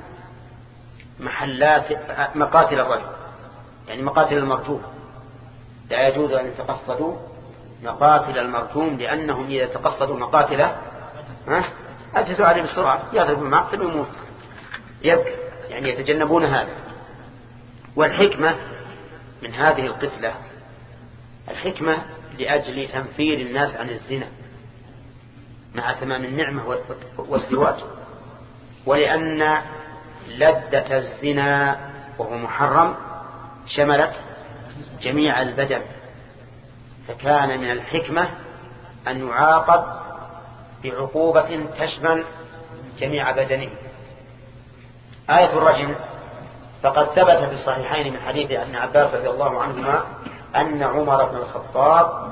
محلات مقاتل الرجل، يعني مقاتل المرجوم، لا يجوز أن يتقصدوا مقاتل المرجوم، لأنهم إذا تقصدوا مقاتله أجهزوا عليه بسرعة، يضرب المقتل ويموت يبكي، يعني يتجنبون هذا. والحكمة من هذه القتلة، الحكمة لأجل تنفير الناس عن الزنا مع تمام النعمة والزواج، ولأن لذة الزنا وهو محرم شملت جميع البدن، فكان من الحكمة أن يعاقب بعقوبة تشمل جميع بدنه. آية الرجم فقد ثبت في الصحيحين من حديث ابن عباس رضي الله عنهما أن عمر بن الخطاب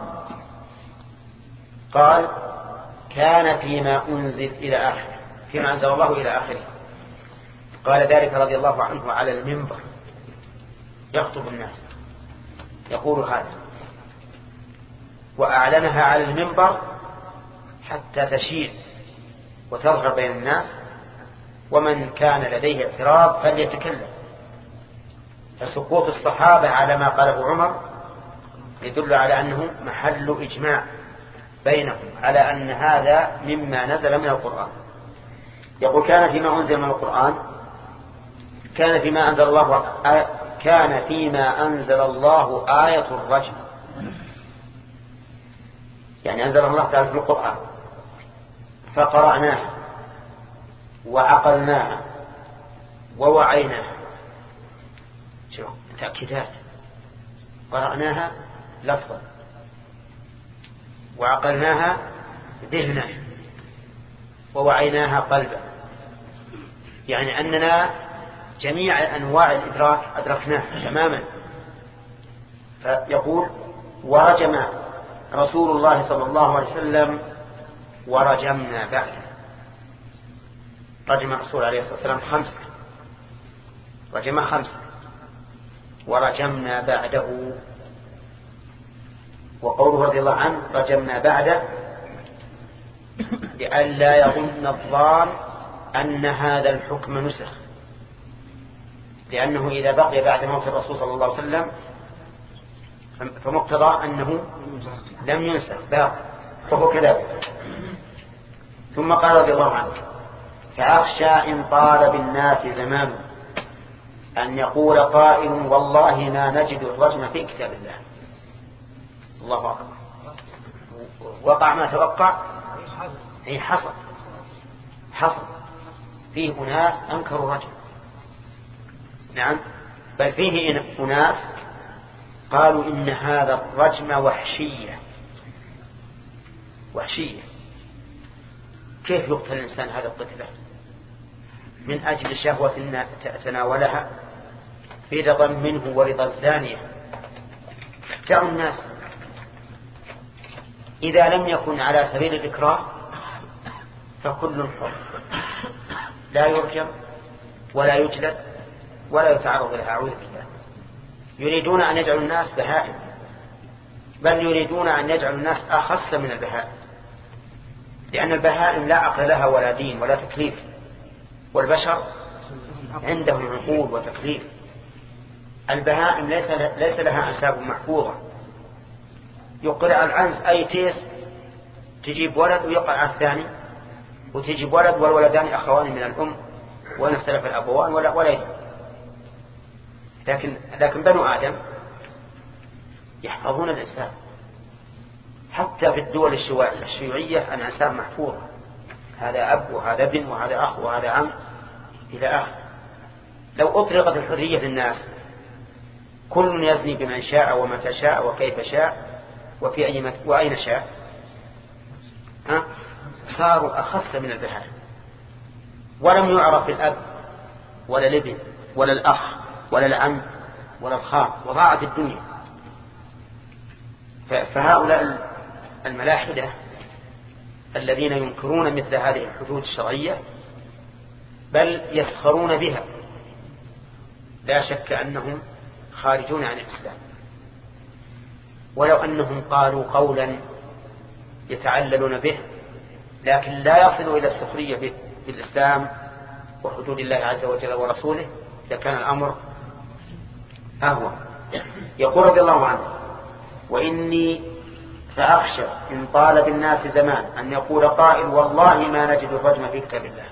قال: كان فيما أنزل إلى آخره، فيما أنزل الله إلى آخره، قال ذلك رضي الله عنه على المنبر يخطب الناس يقول هذا، وأعلنها على المنبر حتى تشيع وتظهر بين الناس، ومن كان لديه اعتراض فليتكلم. فسقوط الصحابة على ما قاله عمر يدل على أنه محل إجماع بينهم على أن هذا مما نزل من القرآن. يقول: كان فيما أنزل من القرآن، كان فيما أنزل الله آية كان فيما أنزل الله آية الرجم، يعني أنزل الله تعالى في القرآن فقرأناها وعقلناها ووعيناها. شوف تأكيدات: قرأناها لفظا وعقلناها ذهنا ووعيناها قلبا، يعني أننا جميع أنواع الإدراك أدركناها تماما. فيقول: ورجم رسول الله صلى الله عليه وسلم ورجمنا بعده. رجم الرسول عليه الصلاة والسلام خمسة، رجم خمسة ورجمنا بعده. وقوله رضي الله عنه رجمنا بعده لئلا يظن الظان أن هذا الحكم نسخ، لأنه إذا بقي بعد موت الرسول صلى الله عليه وسلم فمقتضى أنه لم ينسخ باقي، فهو كذلك. ثم قال رضي الله عنه: فأخشى إن طال بالناس زمان أن يقول قائل والله ما نجد الرجم في كتاب الله. الله أكبر، وقع ما توقع، أي حصل حصل فيه أناس أنكروا الرجم، نعم، بل فيه أناس قالوا إن هذا الرجم وحشية وحشية. كيف يقتل الإنسان هذا القتلة من أجل شهوة تناولها في رضا منه ورضا الزانية؟ احتروا الناس. إذا لم يكن على سبيل الإكراه فكل حر، لا يرجم ولا يجلد ولا يتعرض لها، أعوذ بالله. يريدون أن يجعلوا الناس بهائم، بل يريدون أن يجعلوا الناس أخص من البهائم، لأن البهائم لا عقل لها ولا دين ولا تكليف، والبشر عندهم عقول وتكليف. البهائم ليس ليس لها أنساب محفوظة، يقرأ العنز أي تيس تجيب ولد ويقع على الثاني، وتجيب ولد والولدان أخوان من الأم وإن اختلف الأبوان ولا ولا يدري. لكن لكن بنو آدم يحفظون الإنسان، حتى في الدول الشيوعية الأنساب محفوظة، هذا أب وهذا ابن وهذا أخ وهذا عم إلى آخر. لو أطلقت الحرية للناس كل يزني بمن شاء ومتى شاء وكيف شاء وفي أي مت... وأين شاء، ها؟ صاروا أخص من البهائم، ولم يعرف الأب ولا الابن ولا الأخ ولا العم ولا الخال، وضاعت الدنيا. فهؤلاء الملاحدة الذين ينكرون مثل هذه الحدود الشرعية بل يسخرون بها، لا شك أنهم خارجون عن الإسلام. ولو أنهم قالوا قولا يتعللون به لكن لا يصلوا إلى السخرية بالإسلام وحدود الله عز وجل ورسوله لكان الأمر أهون. يقول رضي الله عنه: وإني فأخشى إن طال بالناس زمان أن يقول قائل والله ما نجد الرجم في كتاب الله.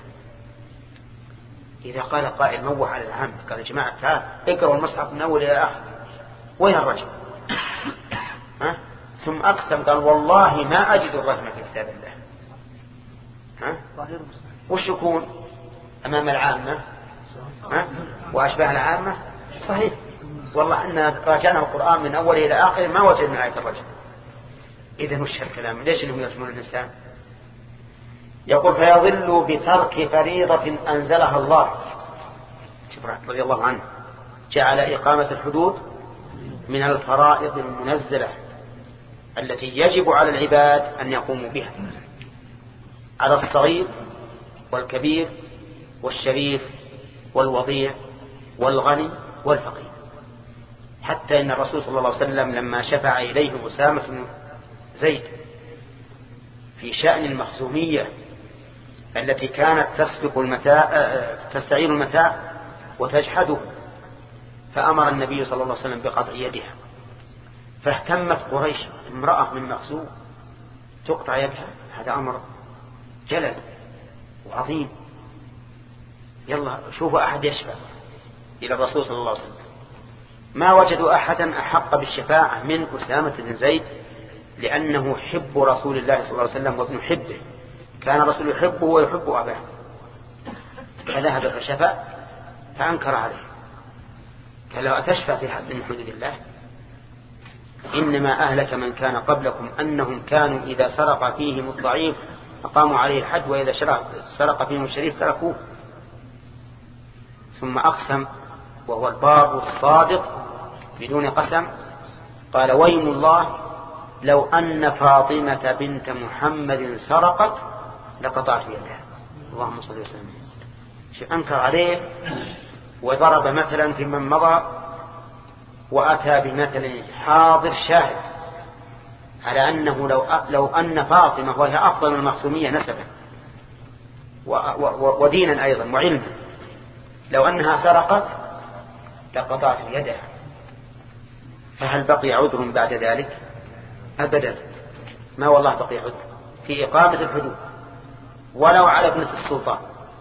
إذا قال قائل موح على العام قال يا جماعة تعال اقرأوا المصحف من أول إلى آخر، وين الرجم؟ ها؟ ثم أقسم قال والله ما أجد الرجم في كتاب الله. ها؟ وش يكون أمام العامة ها؟ وأشباه العامة؟ صحيح والله أن راجعنا القرآن من أول إلى آخر ما وجدنا آية الرجم. إذن وش الكلام؟ ليش إنهم يرجمون الإنسان؟ يقول فيضل بترك فريضة أنزلها الله. رضي الله عنه جعل إقامة الحدود من الفرائض المنزلة التي يجب على العباد أن يقوموا بها على الصغير والكبير والشريف والوضيع والغني والفقير. حتى إن الرسول صلى الله عليه وسلم لما شفع إليه أسامة بن زيد في شأن المخزومية التي كانت تسبق المتاع تستعير المتاع وتجحده، فأمر النبي صلى الله عليه وسلم بقطع يدها، فاهتمت قريش امرأة من مخزوم تقطع يدها، هذا أمر جلل وعظيم. يلا شوفوا أحد يشفع إلى الرسول صلى الله عليه وسلم. ما وجدوا أحدا أحق بالشفاعة من أسامة بن زيد لأنه حب رسول الله صلى الله عليه وسلم وابن حبه، كان الرسول يحبه ويحب أباه، فذهب فشفع فأنكر عليه قال له أتشفع في حد من حدود الله؟ إنما أهلك من كان قبلكم أنهم كانوا إذا سرق فيهم الضعيف أقاموا عليه الحد وإذا سرق فيهم الشريف تركوه. ثم أقسم وهو البار الصادق بدون قسم قال ويم الله لو أن فاطمة بنت محمد سرقت لقطعت يدها. اللهم صل وسلم. أنكر عليه وضرب مثلا في من مضى وأتى بمثل حاضر شاهد على أنه لو لو أن فاطمة وهي أفضل من المخزومية نسبا ودينا أيضا وعلما لو أنها سرقت لقطعت يدها، فهل بقي عذر بعد ذلك؟ أبدا، ما والله بقي عذر في إقامة الحدود ولو على ابنة السلطان.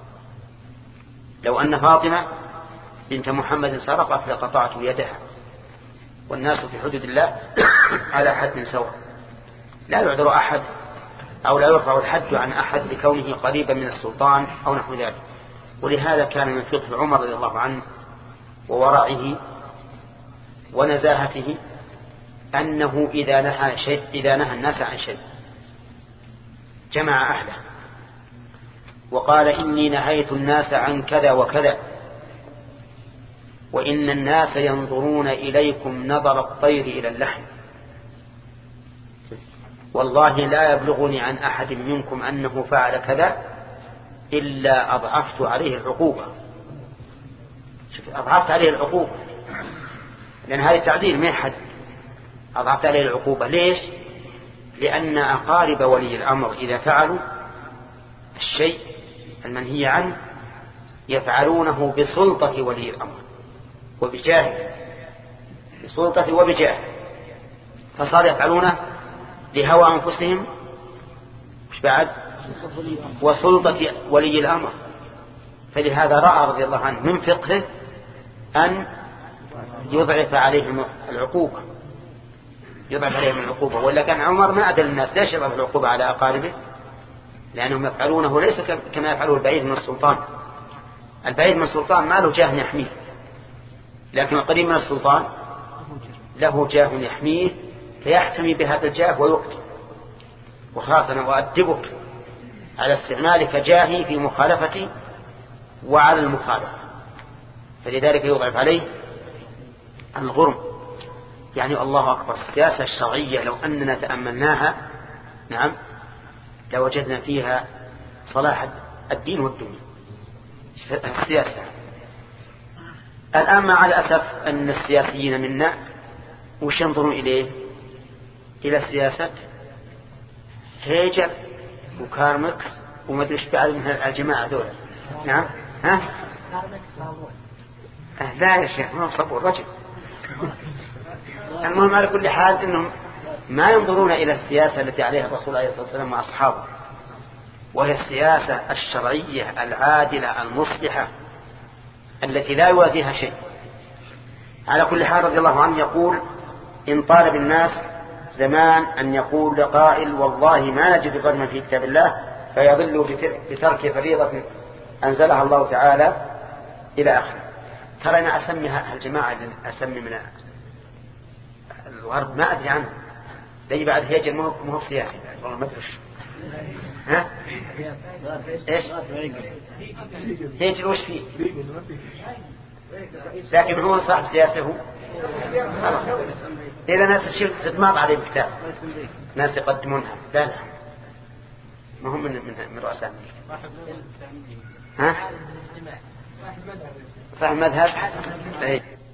لو أن فاطمة بنت محمد سرقت لقطعت يدها، والناس في حدود الله على حد سواء، لا يعذر أحد أو لا يرفع الحد عن أحد لكونه قريبا من السلطان أو نحو ذلك. ولهذا كان من فقه عمر رضي الله عنه وورعه ونزاهته أنه إذا نهى شيء إذا نهى الناس عن شيء جمع أهله وقال إني نهيت الناس عن كذا وكذا وإن الناس ينظرون إليكم نظر الطير إلى اللحم، والله لا يبلغني عن أحد منكم أنه فعل كذا إلا أضعفت عليه العقوبة. أضعفت عليه العقوبة لأن هذا التعديل ما حد. أضعفت عليه العقوبة ليش؟ لأن أقارب ولي الأمر إذا فعلوا الشيء المنهي عنه يفعلونه بسلطة ولي الأمر وبجاه، بسلطة وبجاه، فصار يفعلونه لهوى أنفسهم مش بعد وسلطة ولي الأمر. فلهذا رأى رضي الله عنه من فقهه أن يضعف عليهم العقوبة يضعف عليهم العقوبة ولا كان عمر ما أدل الناس ليش يضعف العقوبة على أقاربه؟ لأنهم يفعلونه ليس كما يفعله البعيد من السلطان. البعيد من السلطان ما له جاه يحميه، لكن القريب من السلطان له جاه يحميه فيحتمي بهذا الجاه ويقتل. وخاصة وأدبك على استعمالك جاهي في مخالفتي وعلى المخالفة، فلذلك يضعف عليه الغرم. يعني الله أكبر، السياسة الشرعية لو أننا تأملناها نعم لوجدنا فيها صلاح الدين والدنيا. السياسة الآن مع الأسف أن السياسيين منا وش ينظرون إليه؟ إلى سياسة هيجل وكارمكس ومدري ايش بعد من الجماعة دولة. نعم ها لا يا شيخ ما صبوا الرجل. المهم على كل حال انهم ما ينظرون الى السياسة التي عليها الرسول عليه الصلاة والسلام واصحابه، وهي السياسة الشرعية العادلة المصلحة التي لا يوازيها شيء. على كل حال رضي الله عنه يقول: إن طالب الناس زمان أن يقول قائل والله ما نجد ظلما في كتاب الله فيضل بترك فريضة أنزلها الله تعالى إلى آخره. ترى أنا أسميها الجماعة أسمي من الغرب ما أدري عنه لي بعد هيجل مهو سياسي والله ما أدري. ها إيش هيجل وش فيه؟ لكن هو صاحب سياسه. إذا ناس تتماط عليه بكتاب ناس يقدمونها لا لا ما هم من من, من رؤساء ها صاحب مذهب.